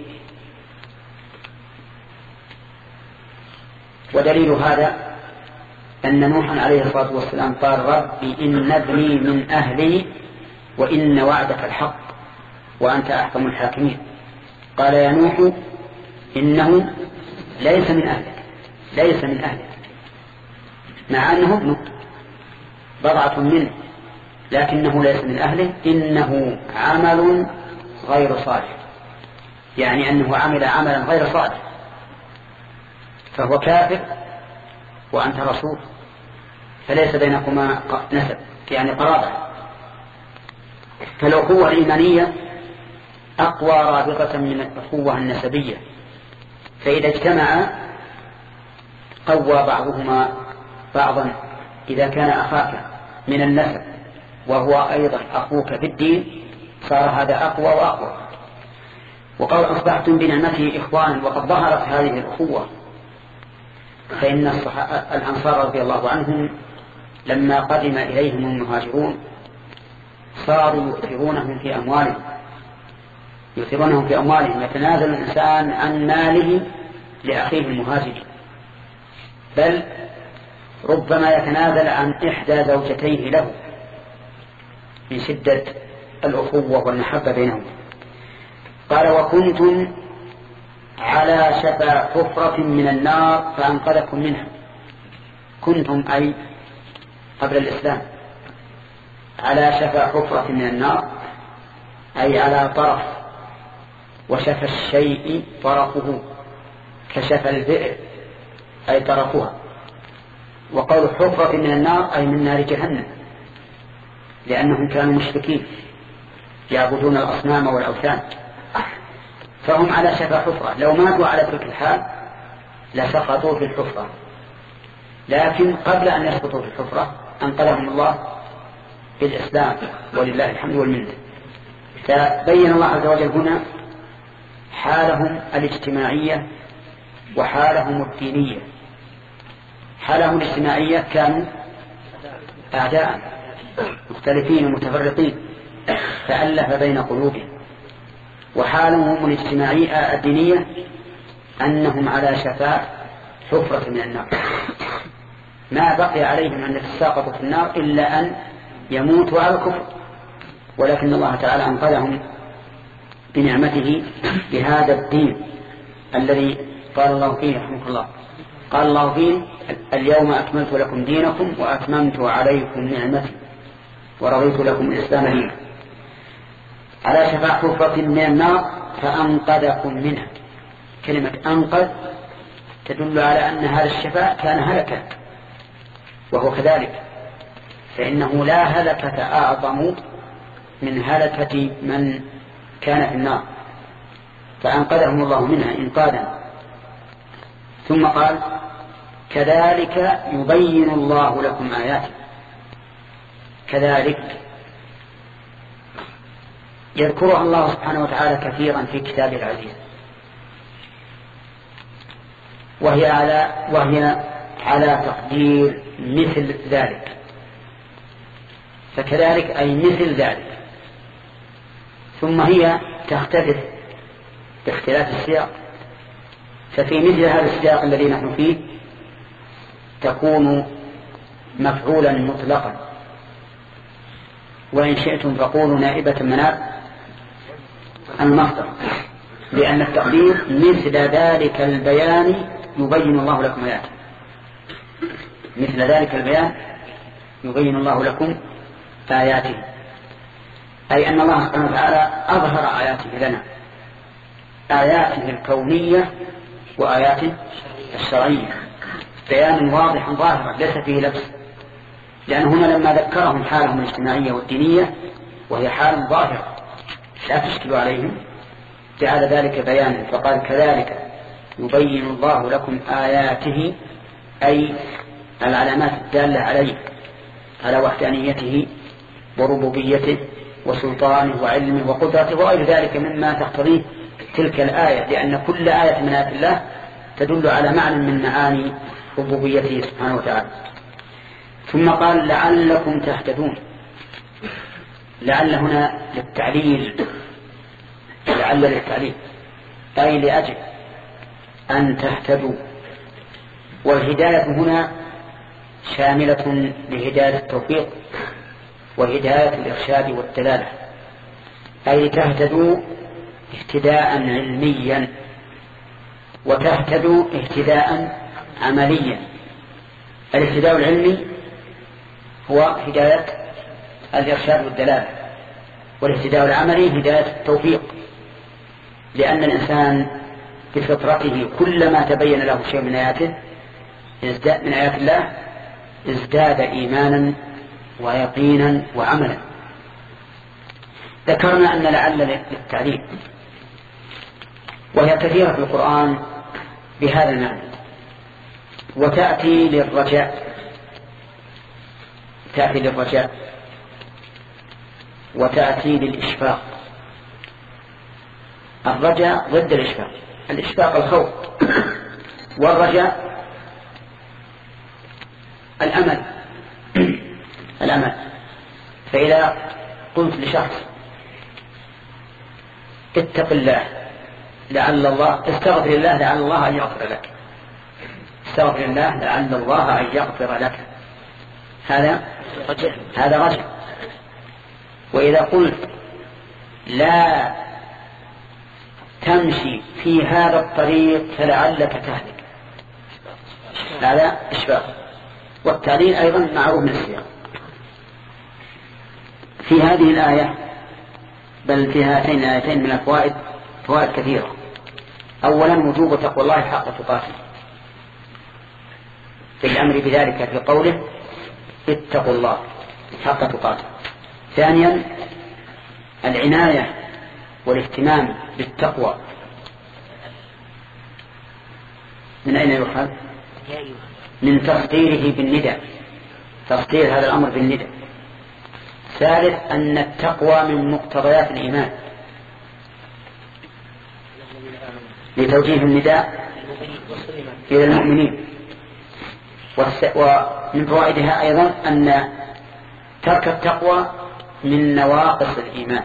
ودليل هذا أن نوحا عليه الصلاة والسلام قال ربي إن ابني من أهلي وإن وعدك الحق وأنت أحكم الحاكمين. قال يا نوح إنه ليس من أهلك، ليس من أهلك، مع أنه ابنه بضعة منه، لكنه ليس من أهله، إنه عمل غير صالح، يعني أنه عمل عملا غير صالح، فهو كافر وأنت رسول، فليس بينكما نسب يعني قرابة. فالأخوة الإيمانية أقوى رابطة من الأخوة النسبية، فإذا اجتمع قوى بعضهما بعضا إذا كان أخاك من النسب وهو أيضا أخوك في الدين صار هذا أقوى وأقوى. وقال أصبحتم بنعمته إخوانا، وقد ظهرت هذه الأخوة، فإن الأنصار رضي الله عنهم لما قدم إليهم المهاجرون صاروا يؤثرونهم في أموالهم يؤثرونهم في أموالهم يتنازل الإنسان عن ماله لأخيه المهاجر، بل ربما يتنازل عن إحدى زوجتيه له من شدة الأخوة والمحبة بينهم. قال وكنتم على شفا حفرة من النار فأنقذكم منها. كنتم أي قبل الإسلام على شفا حفرة من النار، أي على طرف، وشفى الشيء طرفه كشفى البئر أي طرفها. وقول حفرة من النار أي من نار جهنم، لأنهم كانوا مشركين يعبدون الأصنام والأوثان، فهم على شفا حفرة، لو ماتوا على تلك الحال لسقطوا في الحفرة، لكن قبل أن يسقطوا في الحفرة أنقذهم الله بالإسلام ولله الحمد والمنة. فبين الله عز وجل هنا حالهم الاجتماعية وحالهم الدينية. حالهم الاجتماعية كانوا أعداء مختلفين ومتفرقين فألف بين قلوبهم، وحالهم الاجتماعية الدينية أنهم على شفا حفرة من النار، ما بقي عليهم أن يتساقطوا في النار إلا أن يموتوا على الكفر، ولكن الله تعالى أنقذهم بنعمته بهذا الدين الذي قال الله فيه رحمه الله قال الله فيه اليوم أكملت لكم دينكم وأتممت عليكم نعمتي ورضيت لكم الإسلام دينا. على شفا حفرة من النار فأنقذكم منها. كلمة أنقذ تدل على أن هذا الشفاء كان هلكا، وهو كذلك، فإنه لا هلكة أعظم من هلكة من كان في النار، فأنقذهم الله منها إنقاذا. ثم قال كذلك يبين الله لكم آياته. كذلك يذكرها الله سبحانه وتعالى كثيرا في كتابه العزيز، وهي على وهي على تقدير مثل ذلك، فكذلك أي مثل ذلك. ثم هي تختلف باختلاف السياق، ففي مثل هذا السياق الذي نحن فيه تكون مفعولا مطلقا، وإن شئتم فقولوا نائبة مناب المصدر، لأن التقدير مثل ذلك البيان يبين الله لكم آياته. مثل ذلك البيان يبين الله لكم آياته، أي أن الله سبحانه وتعالى أظهر آياته لنا، آياته الكونية وآياته الشرعية، بيان واضح ظاهر ليس فيه لبس. لأن هنا لما ذكرهم حالهم الاجتماعية والدينية وهي حال ظاهرة لا تشكل عليهم، جعل ذلك بيانا فقال كذلك يبين الله لكم آياته، أي العلامات الدالة عليه على وحدانيته وربوبيته وسلطانه وعلمه وقدرته وغير ذلك مما تقتضيه تلك الآية، لأن كل آية من آيات الله تدل على معنى من معاني ربوبيته سبحانه وتعالى. ثم قال لعلكم تهتدون. لعل هنا للتعليل، لعل للتعليل أي لأجل أن تهتدوا. والهداية هنا شاملة لهداية التوفيق وهداية الإرشاد والدلالة، أي لتهتدوا اهتداء علميا وتهتدوا اهتداء عمليا. الاهتداء العلمي هو هداية الإرشاد والدلالة، والاهتداء العملي هداية التوفيق، لأن الإنسان بفطرته كلما تبين له شيء من آياته من آيات الله ازداد إيمانا ويقينا وعملا. ذكرنا أن لعل للتعليم، وهي كثيرة في القرآن بهذا المعنى، وتأتي للرجاء، تأتي للرجاء وتأتي للإشفاق. الرجاء ضد الإشفاق، الإشفاق الخوف، والرجاء الأمل الأمل. فإذا قلت لشخص اتق الله لعل الله، استغفر الله لعل الله أن يغفر لك، استغفر الله لعل الله أن يغفر لك، هذا هذا رجع. وإذا قلت لا تمشي في هذا الطريق فلعلك تهلك، هذا إشفاق. والتعليل أيضا معروف من السياق. في هذه الآية بل في هاتين الآيتين من الفوائد فوائد كثيرة. أولا وجوب تقوى الله حق تقاته في الأمر بذلك في قوله اتقوا الله حق تقاته. ثانيا العناية والاهتمام بالتقوى. من أين يؤخذ؟ من تصديره بالندى، تصدير هذا الأمر بالندى. ثالث أن التقوى من مقتضيات الإيمان لتوجيه النداء إلى المؤمنين. ومن فوائدها أيضا أن ترك التقوى من نواقص الإيمان،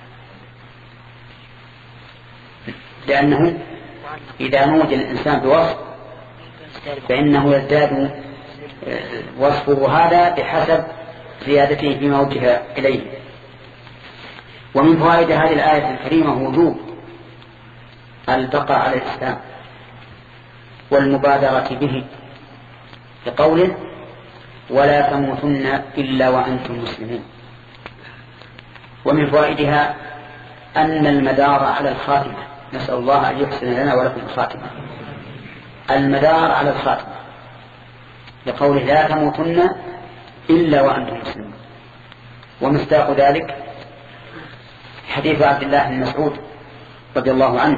لأنه إذا نودي الإنسان بوصف فإنه يزداد وصفه هذا بحسب زيادته فيما وجه إليه. ومن فوائد هذه الآية الكريمة وجوب البقاء على الإسلام والمبادرة به بقوله ولا تموتن إلا وأنتم مسلمون. ومن فوائدها أن المدار على الخاتمة، نسأل الله أن يحسن لنا ولكم الخاتمة، المدار على الخاتمة لقوله لا تموتن إلا وأنتم مسلمون. ومصداق ذلك حديث عبد الله بن مسعود رضي الله عنه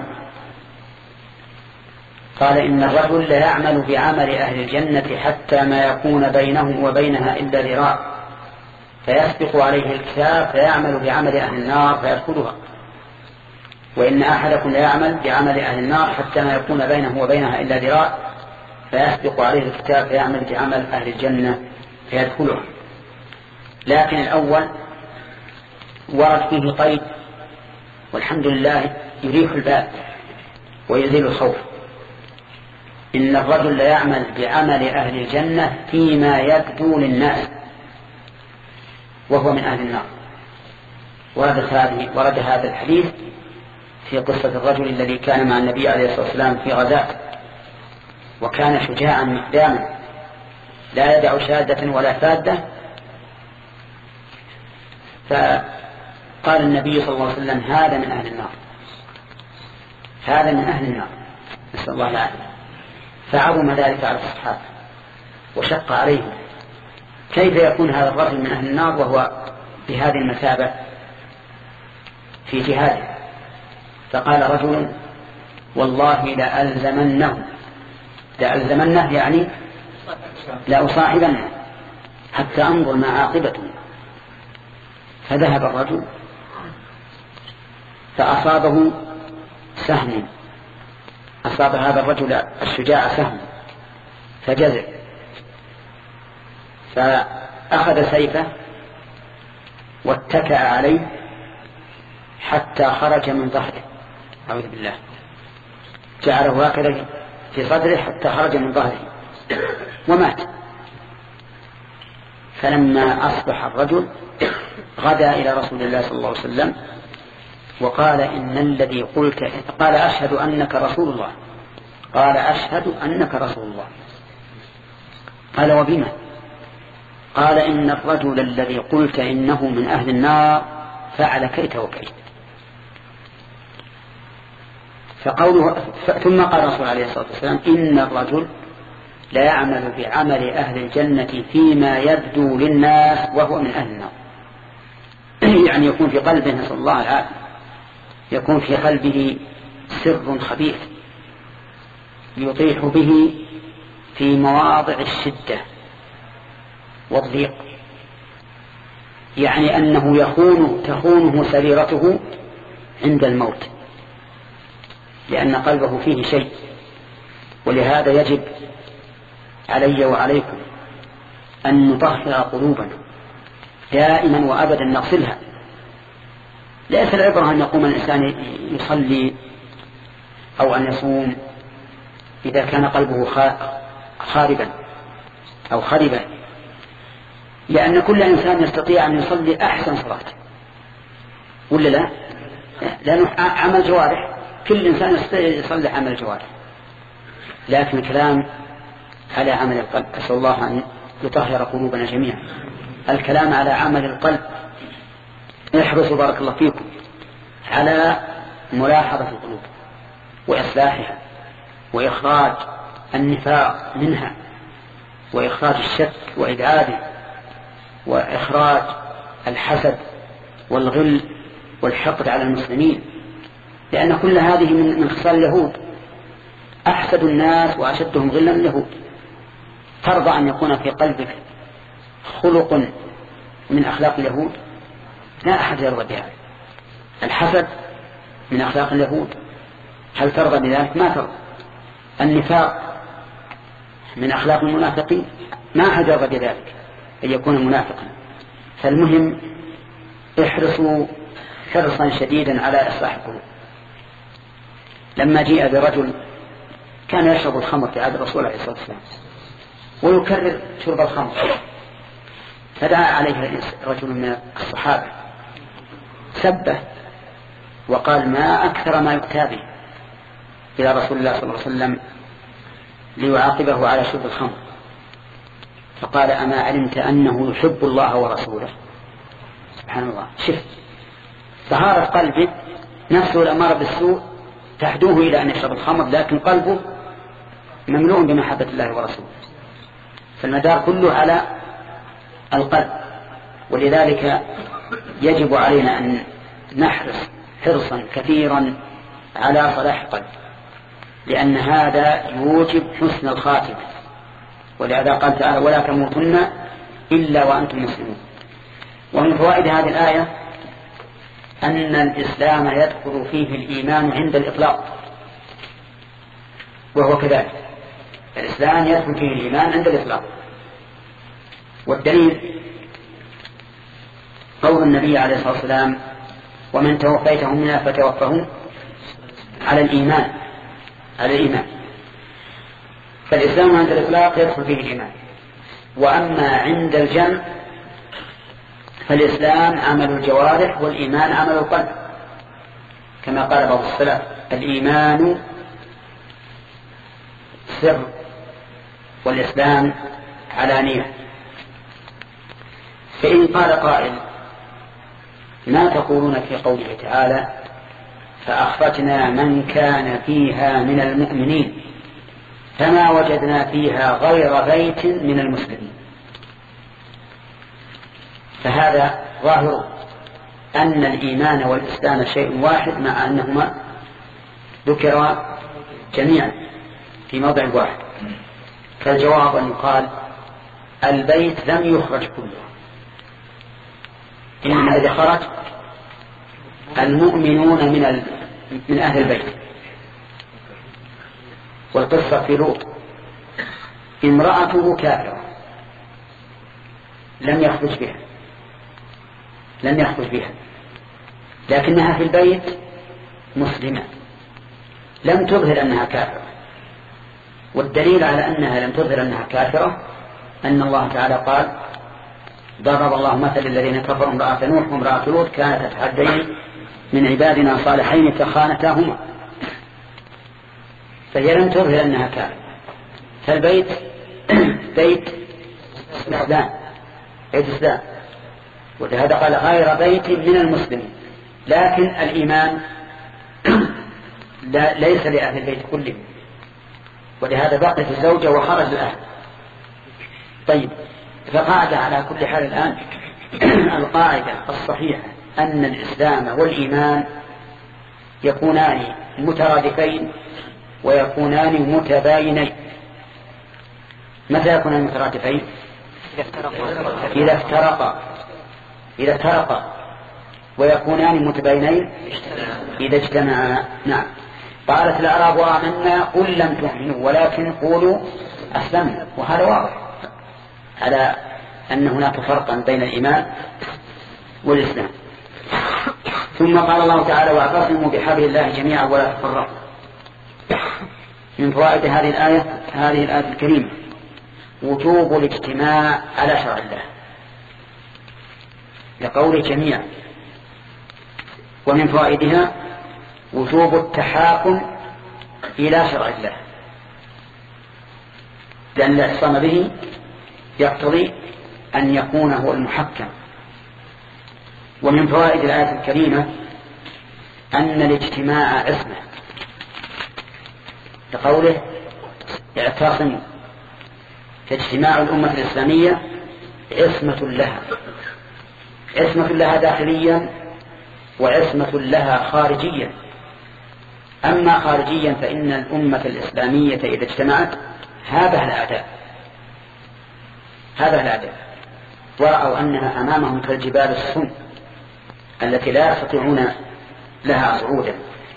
قال إن الرجل لا يعمل بعمل أهل الجنة حتى ما يكون بينه وبينها إلا ذراع فيسبق عليه الكتاب فيعمل بعمل أهل النار فيدخلها، وإن أحدكم لا يعمل بعمل أهل النار حتى ما يكون بينه وبينها إلا ذراع فيسبق عليه الكتاب فيعمل بعمل أهل الجنة فيدخلها. لكن الأول ورد فيه قيد والحمد لله يريح البال ويزيل الخوف، إن الرجل ليعمل بعمل أهل الجنة فيما يبدو للناس وهو من أهل النار. ورد هذه ورد هذا الحديث في قصة الرجل الذي كان مع النبي عليه الصلاة والسلام في غزاة، وكان شجاعا مقداما لا يدع شادة ولا فادة، فقال النبي صلى الله عليه وسلم هذا من أهل النار، هذا من أهل النار، نسأل الله العافية. فعظم ذلك على الصحابة وشق عليهم، كيف يكون هذا الرجل من أهل النار وهو بهذه المثابة في جهاده؟ فقال رجل والله لألزمنه، لألزمنه يعني لأصاحبنه حتى أنظر ما عاقبته. فذهب الرجل فأصابه سهم، أصاب هذا الرجل الشجاع سهم فجزع، فأخذ سيفه واتكأ عليه حتى خرج من ظهره، أعوذ بالله، جعله هكذا في صدره حتى خرج من ظهره ومات. فلما أصبح الرجل غدا إلى رسول الله صلى الله عليه وسلم وقال إن الذي قلت، قال أشهد أنك رسول الله، قال أشهد أنك رسول الله. قال وبما؟ قال إن الرجل الذي قلت إنه من أهل النار فعل كيت وكيت. فقوله ثم قال الرسول عليه الصلاة والسلام إن الرجل لا يعمل بعمل أهل الجنة فيما يبدو للناس وهو من أهل النار. يعني يكون في قلبه، نسأل الله العافية، يكون في قلبه سر خبيث يطيح به في مواضع الشدة والضيق، يعني أنه يخون تخونه سريرته عند الموت، لأن قلبه فيه شيء. ولهذا يجب علي وعليكم أن نطهر قلوبنا دائما وأبدا، نغسلها. ليس العبرة أن يقوم الإنسان يصلي أو أن يصوم إذا كان قلبه خاربا أو خربا، لأن كل إنسان يستطيع أن يصلي أحسن صلاة، ولا لا؟ لأنه عمل جوارح، كل إنسان يستطيع يصلي عمل جوارح، لكن الكلام على عمل القلب. أسأل الله أن يطهر قلوبنا جميعا. الكلام على عمل القلب، احرصوا بارك الله فيكم على ملاحظة القلوب وإصلاحها وإخراج النفاق منها وإخراج الشك وإبعاده وإخراج الحسد والغل والحقد على المسلمين، لأن كل هذه من خصال اليهود. أحسد الناس وأشدهم غلا اليهود. ترضى أن يكون في قلبك خلق من أخلاق اليهود؟ لا أحد يرضى بها. الحسد من أخلاق اليهود، هل ترضى بذلك؟ ما ترضى. النفاق من أخلاق المنافقين، ما أحد يرضى بذلك أن يكون منافقا. فالمهم احرصوا حرصا شديدا على إصلاح القلوب. لما جيء برجل كان يشرب الخمر في عهد الرسول عليه الصلاة والسلام ويكرر شرب الخمر، فدعا عليه رجل من الصحابة سبه وقال ما أكثر ما يؤتى به إلى رسول الله صلى الله عليه وسلم ليعاقبه على شرب الخمر. فقال أما علمت أنه يحب الله ورسوله؟ سبحان الله. شف طهارة قلبه، نفسه الأمارة بالسوء تحدوه إلى أن يشرب الخمر، لكن قلبه مملوء بمحبة الله ورسوله. فالمدار كله على القلب، ولذلك يجب علينا أن نحرص حرصا كثيرا على صلاح القلب، لأن هذا يوجب حسن الخاتمة. ولهذا قال تعالى ولا تموتن إلا وأنتم مسلمون. ومن فوائد هذه الآية أن الإسلام يدخل فيه الإيمان عند الإطلاق، وهو كذلك. الإسلام يدخل فيه الإيمان عند الإطلاق. والدليل قول النبي عليه الصلاة والسلام ومن توفيتهم منا فتوفهم على الإيمان، على الإيمان. فالإسلام عند الإطلاق يدخل فيه الإيمان. وأما عند الجمع فالإسلام عمل الجوارح والإيمان عمل القلب، كما قال بعض السلف: الإيمان سر والإسلام علانية. فإن قال قائل: ما تقولون في قوله تعالى: فأخرجنا من كان فيها من المؤمنين فما وجدنا فيها غير بيت من المسلمين؟ فهذا ظاهر أن الإيمان والإسلام شيء واحد، مع أنهما ذكرا جميعا في موضع واحد. فالجواب أن يقال: البيت لم يخرج كله، إنما الذي خرج المؤمنون من ال... من أهل البيت. والقصة في لوط: امرأته كافرة لم يخرج بها لم يخرج بها لكنها في البيت مسلمة لم تظهر أنها كافرة. والدليل على أنها لم تظهر أنها كافرة أن الله تعالى قال: ضرب الله مثل الذين كفروا امرأة نوح وامرأة لوط كانتا تحت عبدين من عبادنا صالحين فخانتاهما. فهي لم تظهر أنها كافرة. فالبيت بيت إسلام بيت إسلام ولهذا قال: غير بيت من المسلمين. لكن الإيمان لا ليس لأهل البيت كلهم، ولهذا بقيت الزوجة وخرج الأهل. طيب، فقاعدة على كل حال الآن القاعدة الصحيحة أن الإسلام والإيمان يكونان مترادفين ويكونان متباينين. متى يكونان مترادفين؟ إذا افترقا إذا افترقا ويكونان متباينين إذا اجتمعا. نعم. قالت الأعراب آمنا قل لم تؤمنوا ولكن قولوا أسلمنا. وهذا واضح على أن هناك فرقا بين الإيمان والإسلام. ثم قال الله تعالى: واعتصموا بحبل الله جميعا ولا تفرقوا. من فوائد هذه الآية هذه الآية الكريمة وجوب الاجتماع على شرع الله لقول جميعا. ومن فوائدها وجوب التحاكم إلى شرع الله، لأن الاعتصام به يقتضي أن يكون هو المحكم. ومن فوائد الآية الكريمة أن الاجتماع عصمة لقوله: اعتصموا. فاجتماع الأمة الإسلامية عصمة لها، عصمة لها داخليا وعصمة لها خارجيا. أما خارجيا فإن الأمة الإسلامية إذا اجتمعت هذا الأعداء هذا الأعداء ورأوا أنها أمامهم كالجبال الصم التي لا يستطيعون لها صعودا.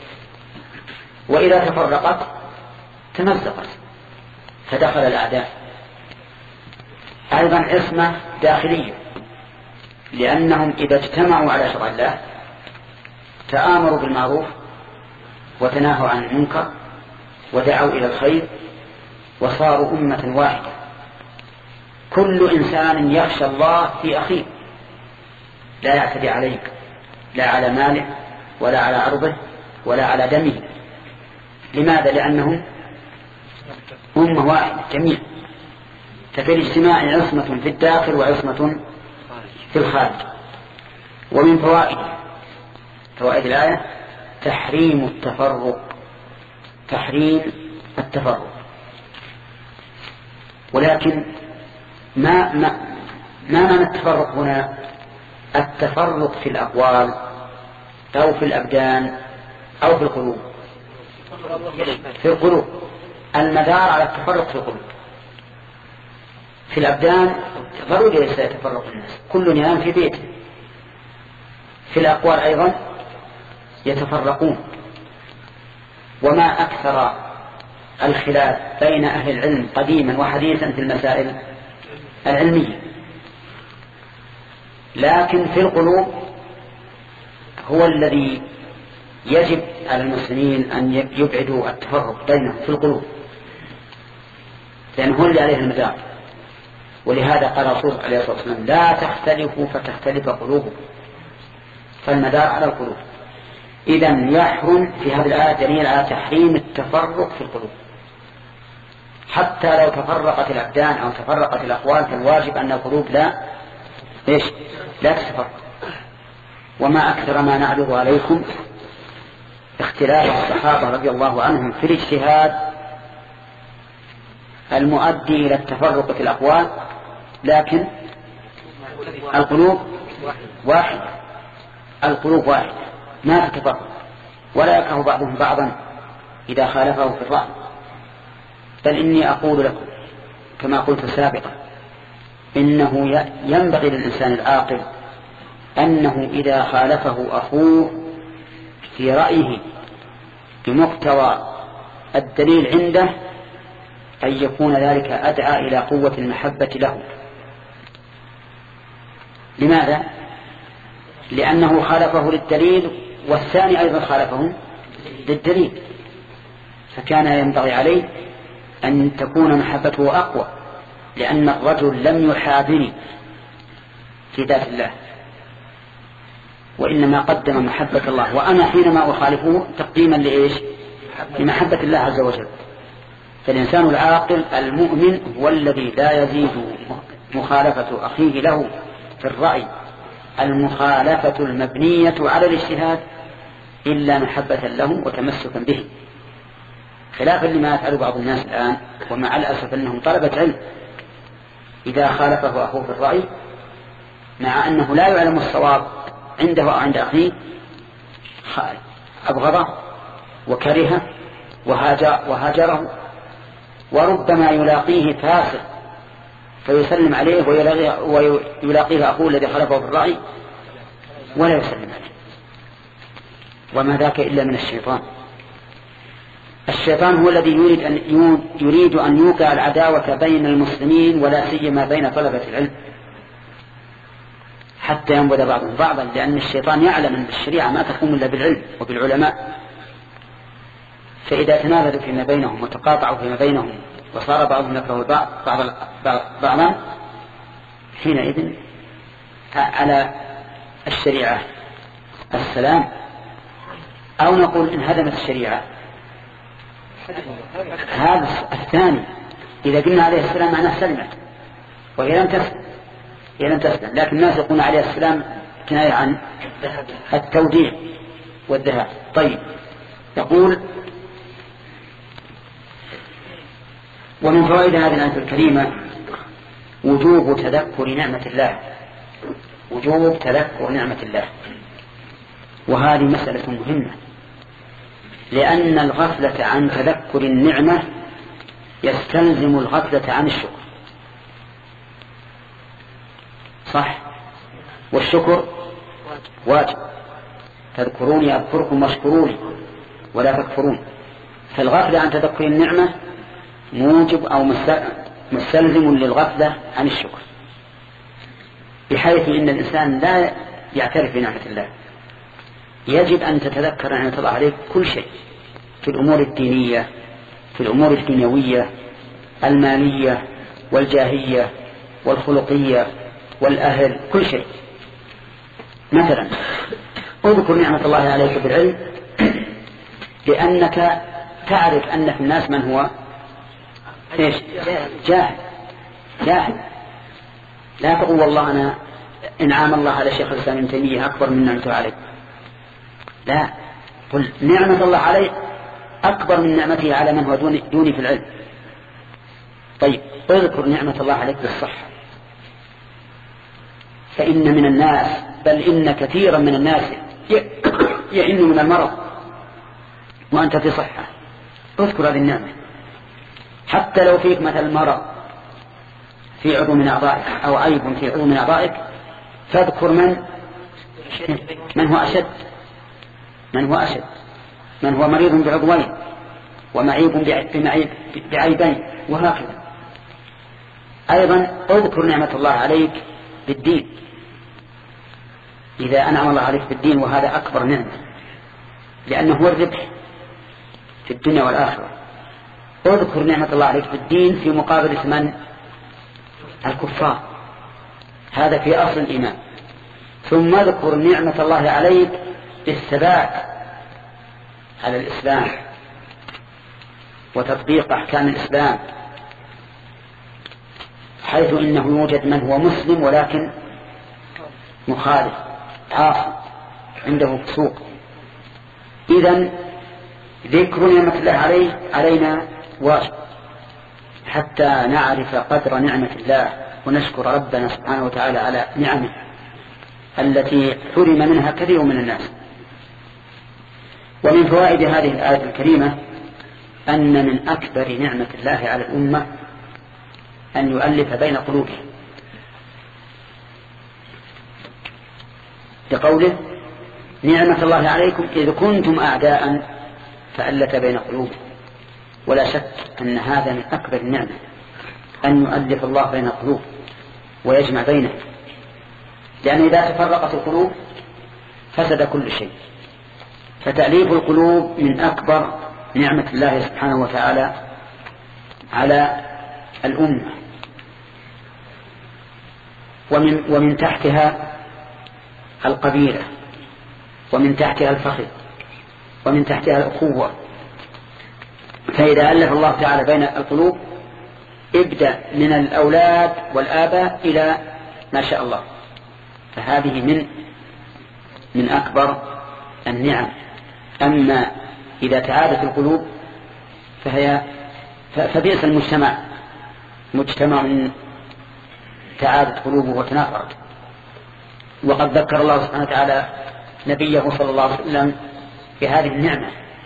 وإذا تفرقت تمزقت فدخل الأعداء. أيضا عصمة داخلية، لأنهم إذا اجتمعوا على شرع الله تآمروا بالمعروف وتناهوا عن المنكر ودعوا إلى الخير وصاروا أمة واحدة. كل إنسان يخشى الله في أخيه، لا يعتدي عليك لا على ماله ولا على عرضه ولا على دمه. لماذا؟ لأنهم أمة واحدة جميع. ففي الاجتماع عصمة في الداخل وعصمة في الخارج. ومن فوائد فوائد الآية تحريم التفرق تحريم التفرق ولكن ما ما ما معنى التفرق هنا؟ التفرق في الأقوال أو في الأبدان أو في القلوب. في القلوب المدار على التفرق في القلوب. في الأبدان ضروري ليس يتفرق الناس، كل ينام في بيته. في الأقوال أيضا يتفرقون. وما أكثر الخلاف بين أهل العلم قديما وحديثا في المسائل العلمية، لكن في القلوب هو الذي يجب على المسلمين أن يبعدوا التفرق بينهم في القلوب. لأن هو اللي عليه المدار. ولهذا قال الرسول عليه الصلاة والسلام لا تختلفوا فتختلف قلوبكم، فالمدار على القلوب. إذن يحرم في هذه الآية دليل على تحريم التفرق في القلوب، حتى لو تفرقت الأبدان أو تفرقت الأقوال فالواجب أن القلوب لا إيش لا تتفرق. وما أكثر ما نعرض عليكم اختلاف الصحابة رضي الله عنهم في الاجتهاد المؤدي إلى التفرق في الأقوال، لكن القلوب واحدة، القلوب واحدة ما تتفرق، ولا يكره بعضهم بعضا إذا خالفه في الرأي. بل إني أقول لكم كما قلت سابقا إنه ينبغي للإنسان العاقل أنه إذا خالفه أخوه في رأيه بمقتضى الدليل عنده أن يكون ذلك أدعى إلى قوة المحبة له. لماذا؟ لأنه خالفه للدليل والثاني أيضا خالفه للدليل، فكان ينبغي عليه أن تكون محبته أقوى، لأن الرجل لم يحابني في ذات الله وإنما قدم محبة الله، وأنا حينما أخالفه تقديما لإيش؟ لمحبة الله عز وجل. فالإنسان العاقل المؤمن هو الذي لا يزيد مخالفة أخيه له في الرأي المخالفة المبنية على الاجتهاد إلا محبة له وتمسكا به، خلافا لما يفعل بعض الناس الآن. ومع الأسف أنهم طلبة علم إذا خالفه أخوه في الرأي مع أنه لا يعلم الصواب عنده أو عند أخيه أبغضه وكرهه وهاجره، وربما يلاقيه فاسق فيسلم عليه ويلاقيه أخوه الذي خالفه في الرأي ولا يسلم عليه. وما ذاك إلا من الشيطان. الشيطان هو الذي يريد أن يريد أن يوقع العداوة بين المسلمين ولا سيما بين طلبة العلم حتى ينبذ بعضهم بعضا، لأن الشيطان يعلم أن الشريعة ما تقوم إلا بالعلم وبالعلماء. فإذا تنابذوا فيما بينهم وتقاطعوا فيما بينهم وصار بعضهم يكره بعض بعضا حينئذ على الشريعة السلام، أو نقول إن هدمت الشريعة. هذا الثاني إذا قلنا عليه السلام معناه سلمت وهي لم تسلم، هي لم تسلم، لكن الناس يقولون عليه السلام كناية عن التوديع والذهاب. طيب، يقول ومن فوائد هذه الآية الكريمة وجوب تذكر نعمة الله، وجوب تذكر نعمة الله. وهذه مسألة مهمة، لأن الغفلة عن تذكر النعمة يستلزم الغفلة عن الشكر، صح؟ والشكر واجب، تذكروني أذكركم واشكروني ولا تكفرون. فالغفلة عن تذكر النعمة موجب أو مستلزم للغفلة عن الشكر، بحيث إن الإنسان لا يعترف بنعمة الله. يجب أن تتذكر نعمة الله عليك كل شيء، في الأمور الدينية، في الأمور الدنيوية، المالية والجاهية والخلقية والأهل، كل شيء. مثلا اذكر نعمة الله عليك بالعلم، لأنك تعرف أن في الناس من هو إيش؟ جاهل جاهل لا تقول والله أنا إنعام الله على شيخ الإسلام ابن تيمية أكبر من نعمته عليك، لا، قل نعمة الله عليك أكبر من نعمته على من هو دوني, دوني في العلم. طيب، اذكر نعمة الله عليك بالصحة، فإن من الناس بل إن كثيرا من الناس يئن من المرض وأنت في صحة. اذكر هذه النعمة، حتى لو فيك مثل مرض في عضو من أعضائك أو عيب في عضو من أعضائك، فاذكر من من هو أشد من هو أشد من هو مريض بعضوين ومعيب بعيبين، وهكذا. أيضا اذكر نعمة الله عليك بالدين، إذا أنعم الله عليك بالدين، وهذا أكبر نعمة لأنه هو الربح في الدنيا والآخرة. اذكر نعمة الله عليك بالدين في مقابلة من؟ الكفار، هذا في أصل الإيمان. ثم اذكر نعمة الله عليك بالثبات على الإسلام وتطبيق أحكام الإسلام، حيث إنه يوجد من هو مسلم ولكن مخالف عاصي عنده فسوق. إذن ذكر نعمة الله عليه علينا واجب حتى نعرف قدر نعمة الله ونشكر ربنا سبحانه وتعالى على نعمه التي حرم منها كثير من الناس. ومن فوائد هذه الآية الكريمة أن من أكبر نعمة الله على الأمة أن يؤلف بين قلوبهم، لقوله نعمة الله عليكم إذ كنتم أعداء فألف بين قلوبهم. ولا شك أن هذا من أكبر النعمة أن يؤلف الله بين القلوب ويجمع بينه، لأن إذا تفرقت القلوب فسد كل شيء. فتأليف القلوب من أكبر نعمة الله سبحانه وتعالى على الأمة. ومن, ومن تحتها القبيلة، ومن تحتها الفخر، ومن تحتها الأخوة. فإذا ألف الله تعالى بين القلوب ابدأ من الأولاد والآباء إلى ما شاء الله، فهذه من من أكبر النعم. أما إذا تعادت القلوب فهي فبئس المجتمع، مجتمع تعادت قلوبه وتنافرت. وقد ذكر الله سبحانه وتعالى نبيه صلى الله عليه وسلم بهذه النعمة،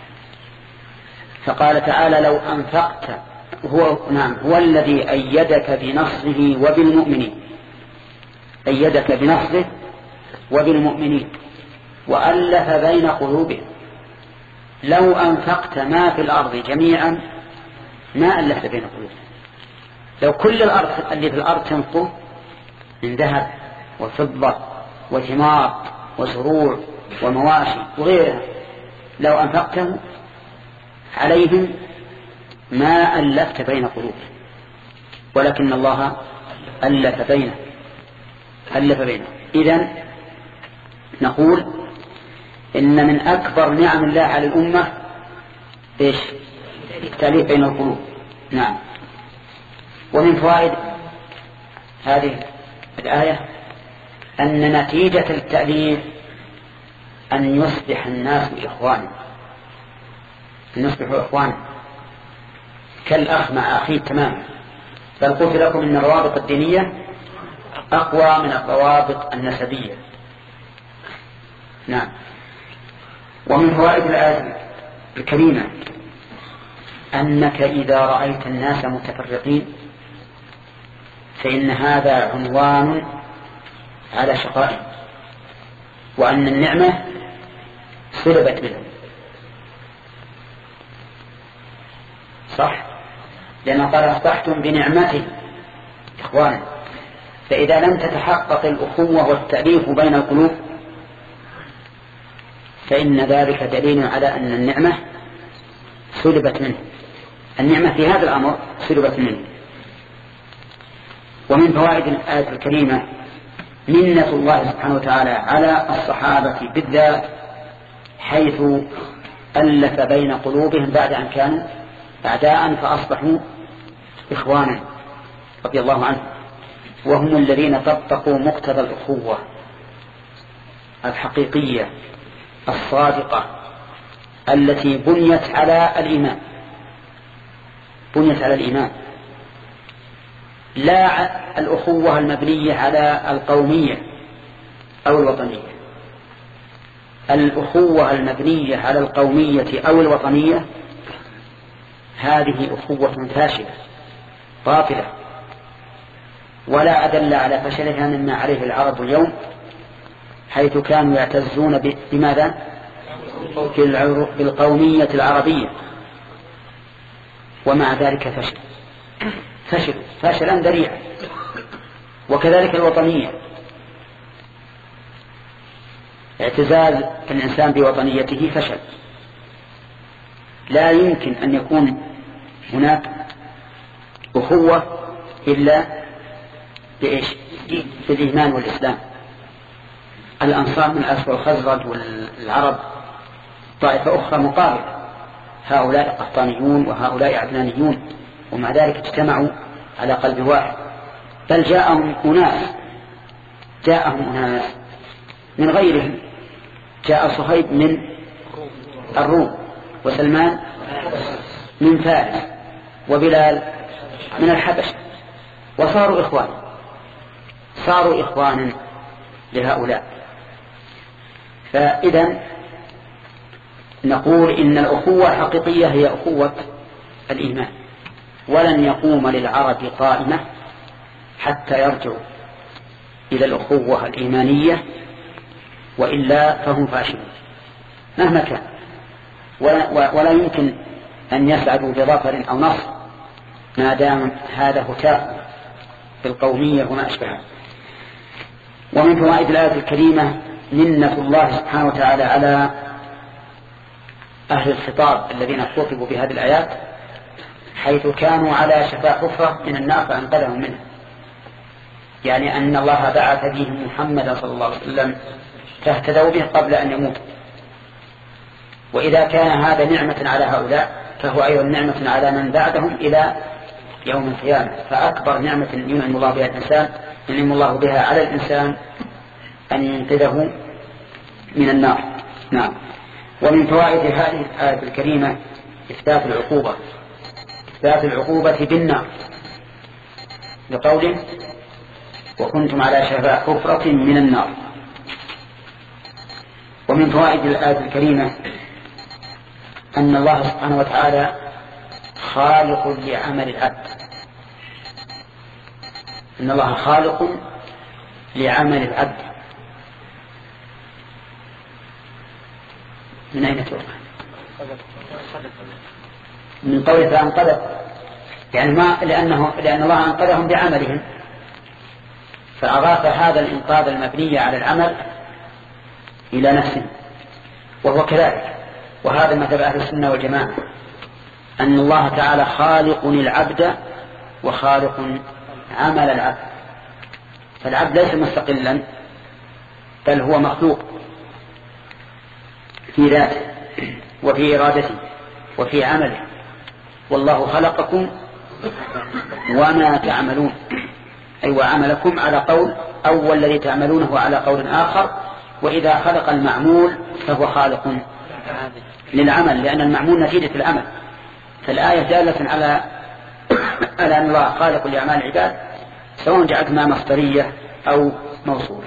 فقال تعالى لو أنفقت هو, نعم هو الذي أيدك بنصره وبالمؤمنين، أيدك بنصره وبالمؤمنين وألف بين قلوبهم. لو أنفقت ما في الأرض جميعا ما ألفت بين قلوبهم. لو كل الأرض اللي في الأرض تنقو من ذهب وفضة وثمار وزروع ومواشي وغيرها، لو أنفقته عليهم ما ألفت بين قلوبهم، ولكن الله ألف بينه ألف بينه. إذن نقول إن من أكبر نعم الله على الأمة إيش؟ التأليف بين القلوب. نعم. ومن فوائد هذه الآية أن نتيجة التأليف أن يصبح الناس إخوانا، أن يصبحوا إخوانا كالأخ مع أخيه تماما. بل قلت لكم أن الروابط الدينية أقوى من الروابط النسبية. نعم. ومن فوائد الآية الكريمة أنك إذا رأيت الناس متفرقين فإن هذا عنوان على شقائهم، وأن النعمة سلبت منهم. صح؟ لأنه قال أصبحتم بنعمته إخوانا. فإذا لم تتحقق الأخوة والتأليف بين القلوب فإن ذلك دليل على أن النعمة سلبت منه، النعمة في هذا الأمر سلبت منه. ومن فوائد الآية الكريمة منة الله سبحانه وتعالى على الصحابة بالذات، حيث ألف بين قلوبهم بعد أن كانوا أعداء فأصبحوا إخوانا رضي الله عنهم، وهم الذين طبقوا مقتضى الأخوة الحقيقية الصادقة التي بنيت على الإيمان، بنيت على الإيمان، لا الأخوة المبنية على القومية أو الوطنية. الأخوة المبنية على القومية أو الوطنية هذه أخوة فاشلة باطلة، ولا أدل على فشلها مما عليه العرب اليوم، حيث كانوا يعتزون بماذا؟ بالقومية العربية، ومع ذلك فشل فشل فشلا ذريعا. وكذلك الوطنية، اعتزاز الإنسان بوطنيته فشل. لا يمكن أن يكون هناك أخوة إلا بإيش؟ بالإيمان والإسلام. الأنصار من الأوس والخزرج والعرب طائفة أخرى مقابلة، هؤلاء قحطانيون وهؤلاء عدنانيون، ومع ذلك اجتمعوا على قلب واحد. بل جاءهم أناس جاءهم أناس من غيرهم، جاء صهيب من الروم، وسلمان من فارس، وبلال من الحبشة، وصاروا إخوان صاروا إخوانا لهؤلاء. فإذا نقول إن الأخوة الحقيقية هي أخوة الإيمان، ولن يقوم للعرب قائمة حتى يرجعوا إلى الأخوة الإيمانية، وإلا فهم فاشلون مهما كان، ولا, ولا يمكن أن يسعدوا بظفر أو نصر ما دام هذا هتاف بالقومية وما أشبهها. ومن فوائد الآية الكريمة منة الله سبحانه وتعالى على أهل الخطاب الذين خطبوا بهذه الآيات، حيث كانوا على شفا حفرة من النار فأنقذهم منها، يعني أن الله بعث بهم محمدا صلى الله عليه وسلم فاهتدوا به قبل أن يموت. وإذا كان هذا نعمة على هؤلاء فهو أيضا نعمة على من بعدهم إلى يوم القيامة. فأكبر نعمة ينعم الله بها الإنسان ينعم الله بها على الإنسان أن ينقذه من النار. نعم. ومن فوائد هذه الآية الكريمة إثبات العقوبة إثبات العقوبة بالنار، لقوله وكنتم على شفا حفرة من النار. ومن فوائد الآية الكريمة أن الله سبحانه وتعالى خالق لعمل العبد أن الله خالق لعمل العبد. من أين تؤخذ؟ من قوله فأنقذهم، يعني ما لأنه لأن الله أنقذهم بعملهم، فأضاف هذا الإنقاذ المبني على العمل إلى نفسه، وهو كذلك. وهذا مذهب أهل السنة والجماعة، أن الله تعالى خالق العبد وخالق عمل العبد. فالعبد ليس مستقلا، بل هو مخلوق في ذاته وفي إرادته وفي عمله. والله خلقكم وما تعملون، أي وعملكم على قول أول الذي تعملونه على قول آخر. وإذا خلق المعمول فهو خالق للعمل، لأن المعمول نتيجة العمل. فالآية دالة على على أن الله خالق لأعمال العباد، سواء جعلتها مصدرية أو موصولة.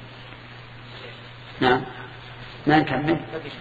نعم. ما نكمل.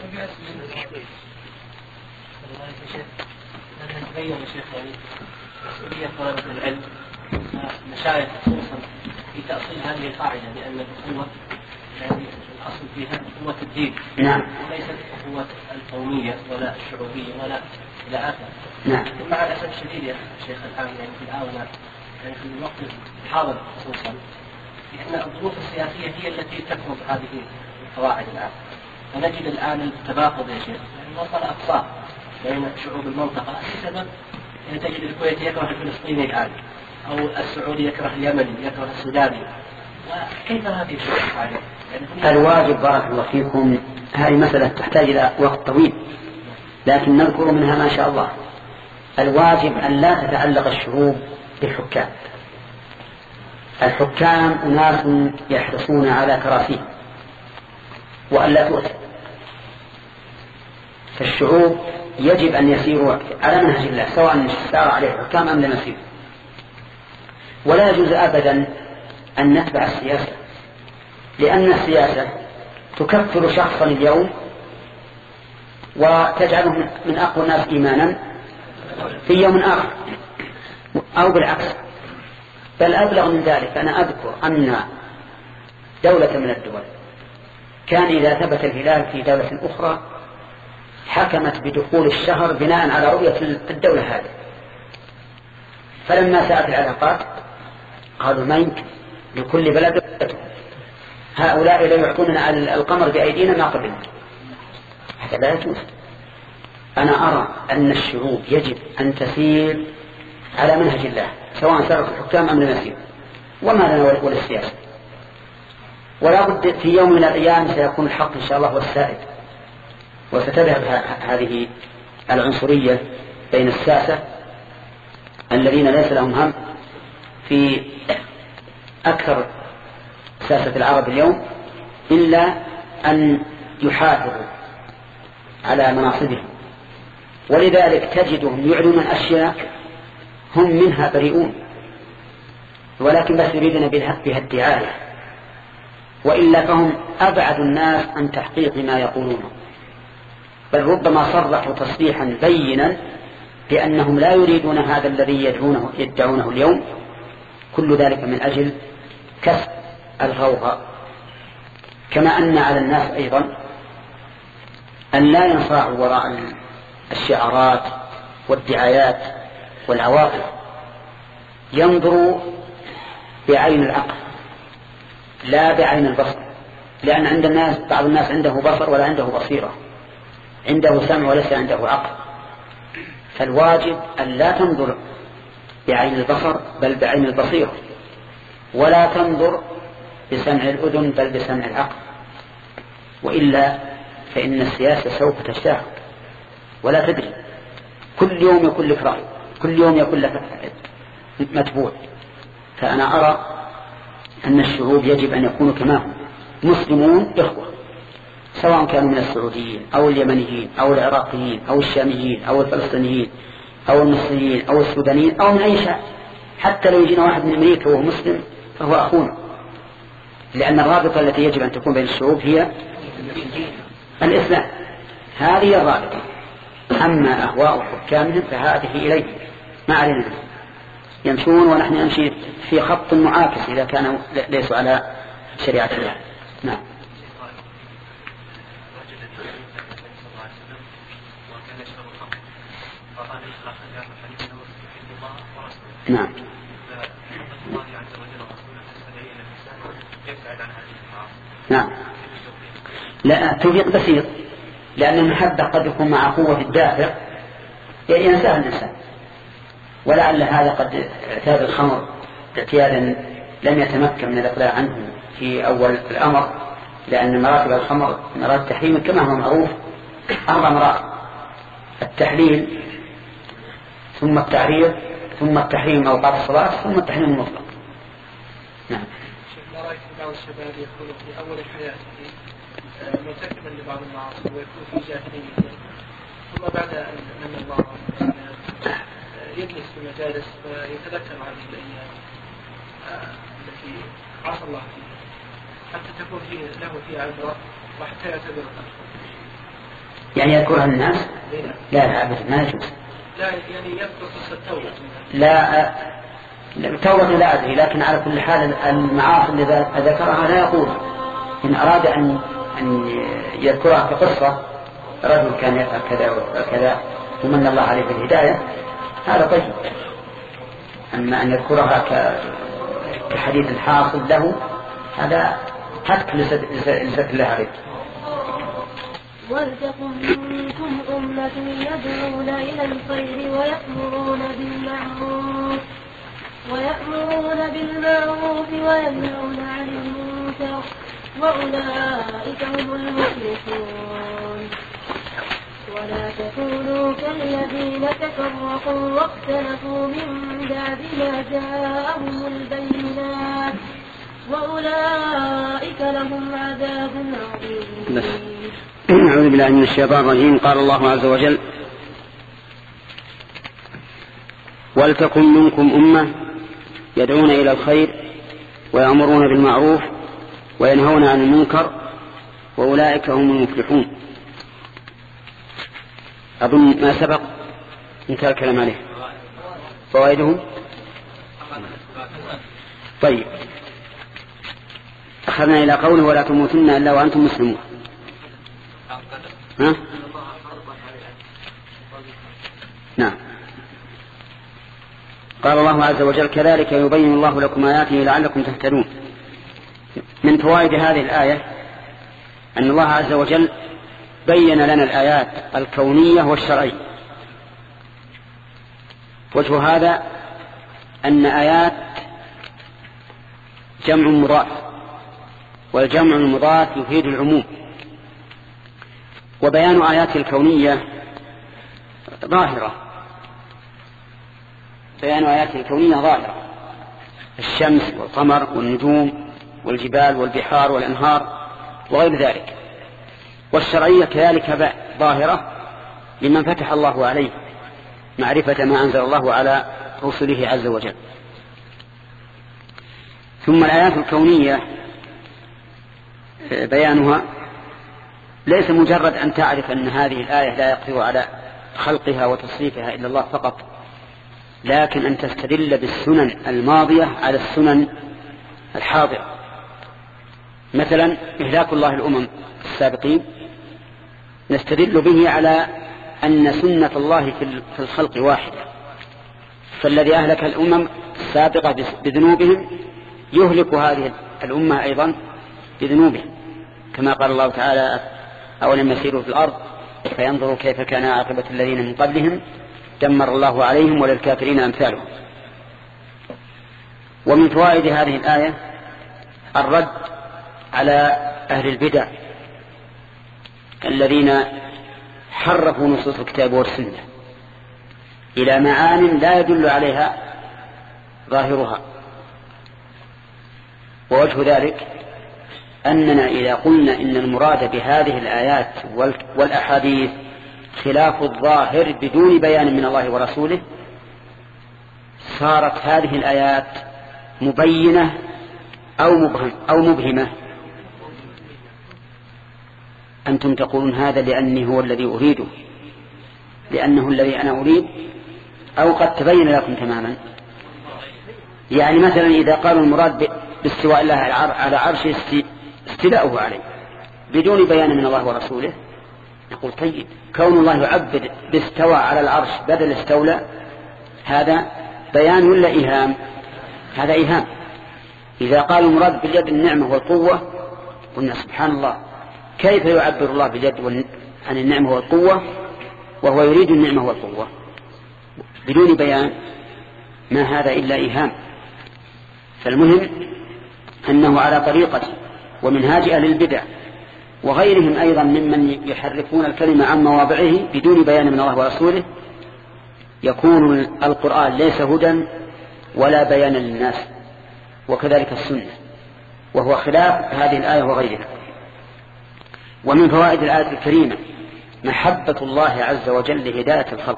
تبين يا شيخ يعني مسؤولية طلبة العلم مشايخ خصوصا في تأصيل هذه القاعدة، لأن الأخوة يعني الأصل فيها أخوة الدين، نعم، وليست أخوة القومية ولا الشعوبية ولا إلى آخره. نعم. مع الأسف الشديد يا شيخ الآن يعني في الآونة يعني في الوقت الحاضر خصوصا، لأن الظروف السياسية هي التي تفرض هذه القواعد الآن. فنجد الآن التباغض يا شيخ يعني وصل أقصاه بين شعوب المنطقة بسبب يعني تجد الكويت يكره الفلسطيني الآن، أو السعودي يكره اليمني، يكره السوداني. وكيف هذه الحاجة؟ يعني الواجب بارك الله فيكم، هذه مسألة تحتاج إلى وقت طويل، لكن نذكر منها ما شاء الله. الواجب أن لا تتعلق الشعوب بالحكام. الحكام أناس يحرصون على كراسيهم وأن لا تؤثر. فالشعوب يجب أن يسيروا على منهج الله، سواء سار عليه الحكام أم لم يسيروا. ولا يجوز أبدا أن نتبع السياسة، لأن السياسة تكفر شخصا اليوم وتجعله من أقوى الناس إيمانا في يوم آخر، أو بالعكس. بل أبلغ من ذلك، أنا أذكر أن دولة من الدول كان إذا ثبت الهلال في دولة أخرى حكمت بدخول الشهر بناء على رؤية الدولة هذه. فلما ساءت العلاقات قالوا ما يمكن، لكل بلد هؤلاء لا يعطوننا على القمر بأيدينا ما قبلنا. هذا لا يجوز. أنا أرى أن الشعوب يجب أن تسير على منهج الله سواء سارت الحكام أم لم يسير، وما لنا ولا السياسة. ولا بد في يوم من الأيام سيكون الحق إن شاء الله والسائد، وستذهب هذه العنصرية بين الساسة الذين ليس لهم هم في أكثر ساسة العرب اليوم إلا أن يحافظوا على مناصبهم، ولذلك تجدهم يعلنون أشياء هم منها بريئون، ولكن بس يريدون بها الدعاية، وإلا فهم أبعد الناس عن تحقيق ما يقولونه، بل ربما صرحوا تصريحا بينا بأنهم لا يريدون هذا الذي يدعونه, يدعونه اليوم، كل ذلك من أجل كسب الغوغاء. كما أن على الناس أيضا أن لا ينصاعوا وراء الشعارات والدعايات والعواطف، ينظروا بعين العقل لا بعين البصر، لأن عند الناس بعض الناس عنده بصر ولا عنده بصيرة، عنده سمع وليس عنده عقل. فالواجب أن لا تنظر بعين البصر بل بعين البصيرة، ولا تنظر بسمع الأذن بل بسمع العقل، وإلا فإن السياسة سوف تشتاق ولا تدري، كل يوم يكون لك رأي، كل يوم يكون لك متبوع. فأنا أرى أن الشعوب يجب أن يكونوا كما هم مسلمون إخوة، سواء كانوا من السعوديين أو اليمنيين أو العراقيين أو الشاميين أو الفلسطينيين أو المصريين أو السودانيين أو من أي شعب، حتى لو يجينا واحد من أمريكا وهو مسلم فهو أخونا، لأن الرابطة التي يجب أن تكون بين الشعوب هي الإسلام، هذه الرابطة. أما أهواء حكامهم فهذه إليه ما علينا، يمشون ونحن نمشي في خط معاكس إذا كانوا ليسوا على شريعة الله. نعم. نعم. نعم. لا توفيق بسيط، لأن المحبة قد يكون مع قوة الدافع ينساها الإنسان، ولعل هذا قد اعتاد الخمر اعتيادا لم يتمكن من الإقلاع عنه في أول الأمر، لأن مراتب الخمر مراتب التحريم كما هو معروف أربع مراتب: التحليل ثم التعريض ثم التحريم أوقات الصلاة ثم التحريم المطلق. نعم. ما رأيك بعض الشباب يكون في أول الحياة مرتكبا لبعض المعاصي ويكون في جاهلية، ثم بعد أن من الله يجلس في المجالس ويتذكر هذه الأيام التي عصى الله فيها حتى تكون فيه له في عبرة وحتى يعتبر يعني يذكرها الناس؟ لا لا أبدا ما يجوز. لا يعني يذكر قصة التوبة. لا التوبة لا أدري، لكن على كل حال المعاصي اللي ذكرها لا يقول. إن أراد أن أن يذكرها كقصة رجل كان يفعل كذا وكذا ومن الله عليه بالهداية هذا طيب، أما أن يذكرها كحديث الحاصل له هذا هتك لسد الله عليه. ولتكن منكم أمة يدعون إلى الخير ويأمرون بالمعروف ويأمرون بالمعروف وينهون عن المنكر وأولئك هم المفلحون. ولا تكونوا كالذين تفرقوا واختلفوا من بعد ما جاءهم البينات وأولئك لهم عذاب عظيم. أعوذ بالله من الشيطان الرجيم. قال الله عز وجل: ولتكن منكم أمة يدعون إلى الخير ويأمرون بالمعروف وينهون عن المنكر وأولئك هم المفلحون. أظن ما سبق انتهى الكلام عليه. فوائده طيب. أخذنا إلى قوله: ولا تموتن إلا وأنتم مسلمون. ها؟ نعم. قال الله عز وجل: كذلك يبين الله لكم آياته لعلكم تهتدون. من فوائد هذه الآية أن الله عز وجل بين لنا الآيات الكونية والشرعية. وجه هذا أن آيات جمع مضاف، والجمع المضاف يفيد العموم، وبيان آيات الكونية ظاهرة، بيان آيات الكونية ظاهرة، الشمس والقمر والنجوم والجبال والبحار والأنهار وغير ذلك. والشرعية كذلك ظاهرة لمن فتح الله عليه معرفة ما أنزل الله على رسله عز وجل. ثم الآيات الكونية بيانها ليس مجرد أن تعرف أن هذه الآية لا يقدر على خلقها وتصريفها إلا الله فقط، لكن أن تستدل بالسنن الماضية على السنن الحاضرة. مثلا إهلاك الله الأمم السابقين نستدل به على أن سنة الله في الخلق واحدة، فالذي أهلك الأمم السابقة بذنوبهم يهلك هذه الأمة أيضا بذنوبهم، كما قال الله تعالى: أولم يسيروا في الأرض فينظروا كيف كان عاقبة الذين من قبلهم دمر الله عليهم وللكافرين أمثالهم. ومن فوائد هذه الآية الرد على أهل البدع الذين حرفوا نصوص الكتاب والسنة إلى معان لا يدل عليها ظاهرها. ووجه ذلك أننا إذا قلنا إن المراد بهذه الآيات والأحاديث خلاف الظاهر بدون بيان من الله ورسوله، صارت هذه الآيات مبينة أو مبهم أو مبهمة. أنتم تقولون هذا لأني هو الذي أريده، لأنه الذي أنا أريد، أو قد تبين لكم تماما. يعني مثلا إذا قالوا المراد باستواء الله على عرشه استيلاؤه عليه بدون بيان من الله ورسوله، نقول طيب، كون الله يعبد باستوى على العرش بدل استولى هذا بيان ولا إيهام؟ هذا إيهام. إذا قالوا المراد باليد النعمة والقوة قلنا سبحان الله، كيف يعبر الله باليد عن النعمة والقوة وهو يريد النعمة والقوة بدون بيان؟ ما هذا إلا إيهام. فالمهم أنه على طريقة ومنهاج أهل البدع وغيرهم أيضا ممن يحرفون الكلمة عن مواضعه بدون بيان من الله ورسوله، يكون القرآن ليس هدى ولا بيان للناس، وكذلك السنة، وهو خلاف هذه الآية وغيرها. ومن فوائد الآية الكريمة محبة الله عز وجل لهداية الخلق،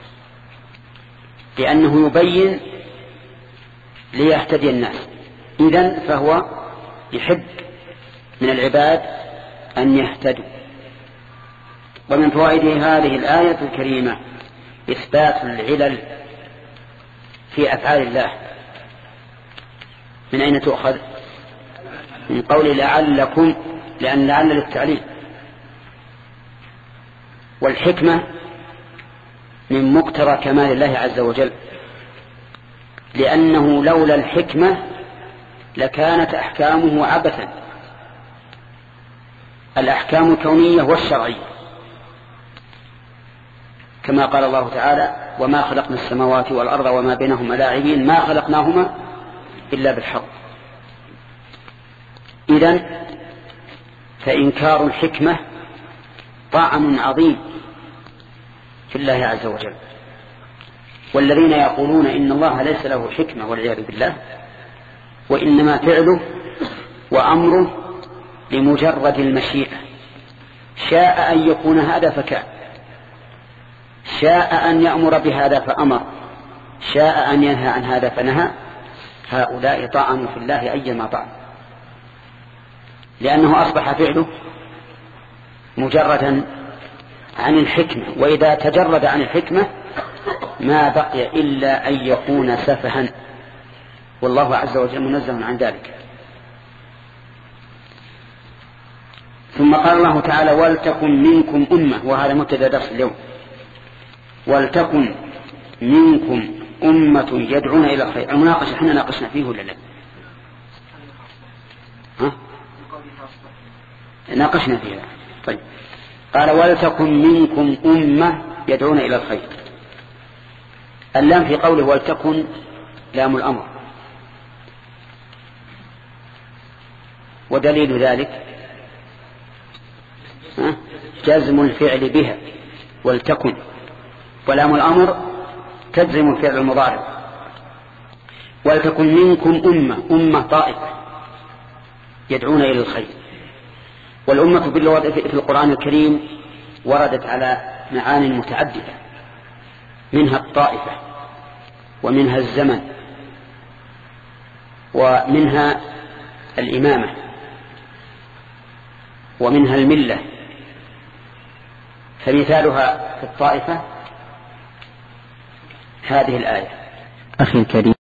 لأنه يبين ليهتدي الناس، إذن فهو يحب من العباد أن يهتدوا. ومن فوائد هذه الآية الكريمة إثبات العلل في أفعال الله. من أين تؤخذ؟ من قول لعلكم، لأن لعل للتعليل. والحكمة من مقتضى كمال الله عز وجل، لأنه لولا الحكمة لكانت أحكامه عبثا، الأحكام الكونية والشرعية، كما قال الله تعالى: وما خلقنا السماوات والأرض وما بينهما لاعبين ما خلقناهما إلا بالحق. إذن فإنكار الحكمة طعن عظيم في الله عز وجل. والذين يقولون إن الله ليس له حكمة والعياذ بالله، وإنما فعله وأمره لمجرد المشيئة، شاء أن يكون هذا فكان، شاء أن يأمر بهذا فأمر، شاء أن ينهى عن هذا فنهى. هؤلاء طعنوا في الله أيما طعن، لأنه أصبح فعله مجردا عن الحكمة، وإذا تجرد عن الحكمة ما بقي إلا أن يكون سفها، والله عز وجل منزه عن ذلك. ثم قال الله تعالى: ولتكن منكم أمة، وهذا مبتدأ درس اليوم. ولتكن منكم أمة يدعون إلى الخير. المناقشة احنا ناقشنا فيه ولا لا؟ ها؟ ناقشنا فيها. طيب، قال ولتكن منكم أمة يدعون إلى الخير. اللام في قوله ولتكن لام الأمر، ودليل ذلك جزم الفعل بها ولتكن، ولام الأمر تجزم الفعل المضارع. ولتكن منكم أمة، أمة طائفة يدعون إلى الخير. والأمة باللغة في القرآن الكريم وردت على معان متعددة، منها الطائفة ومنها الزمن ومنها الإمامة ومنها الملة. فمثالها في الطائفة هذه الآية. أخي الكريم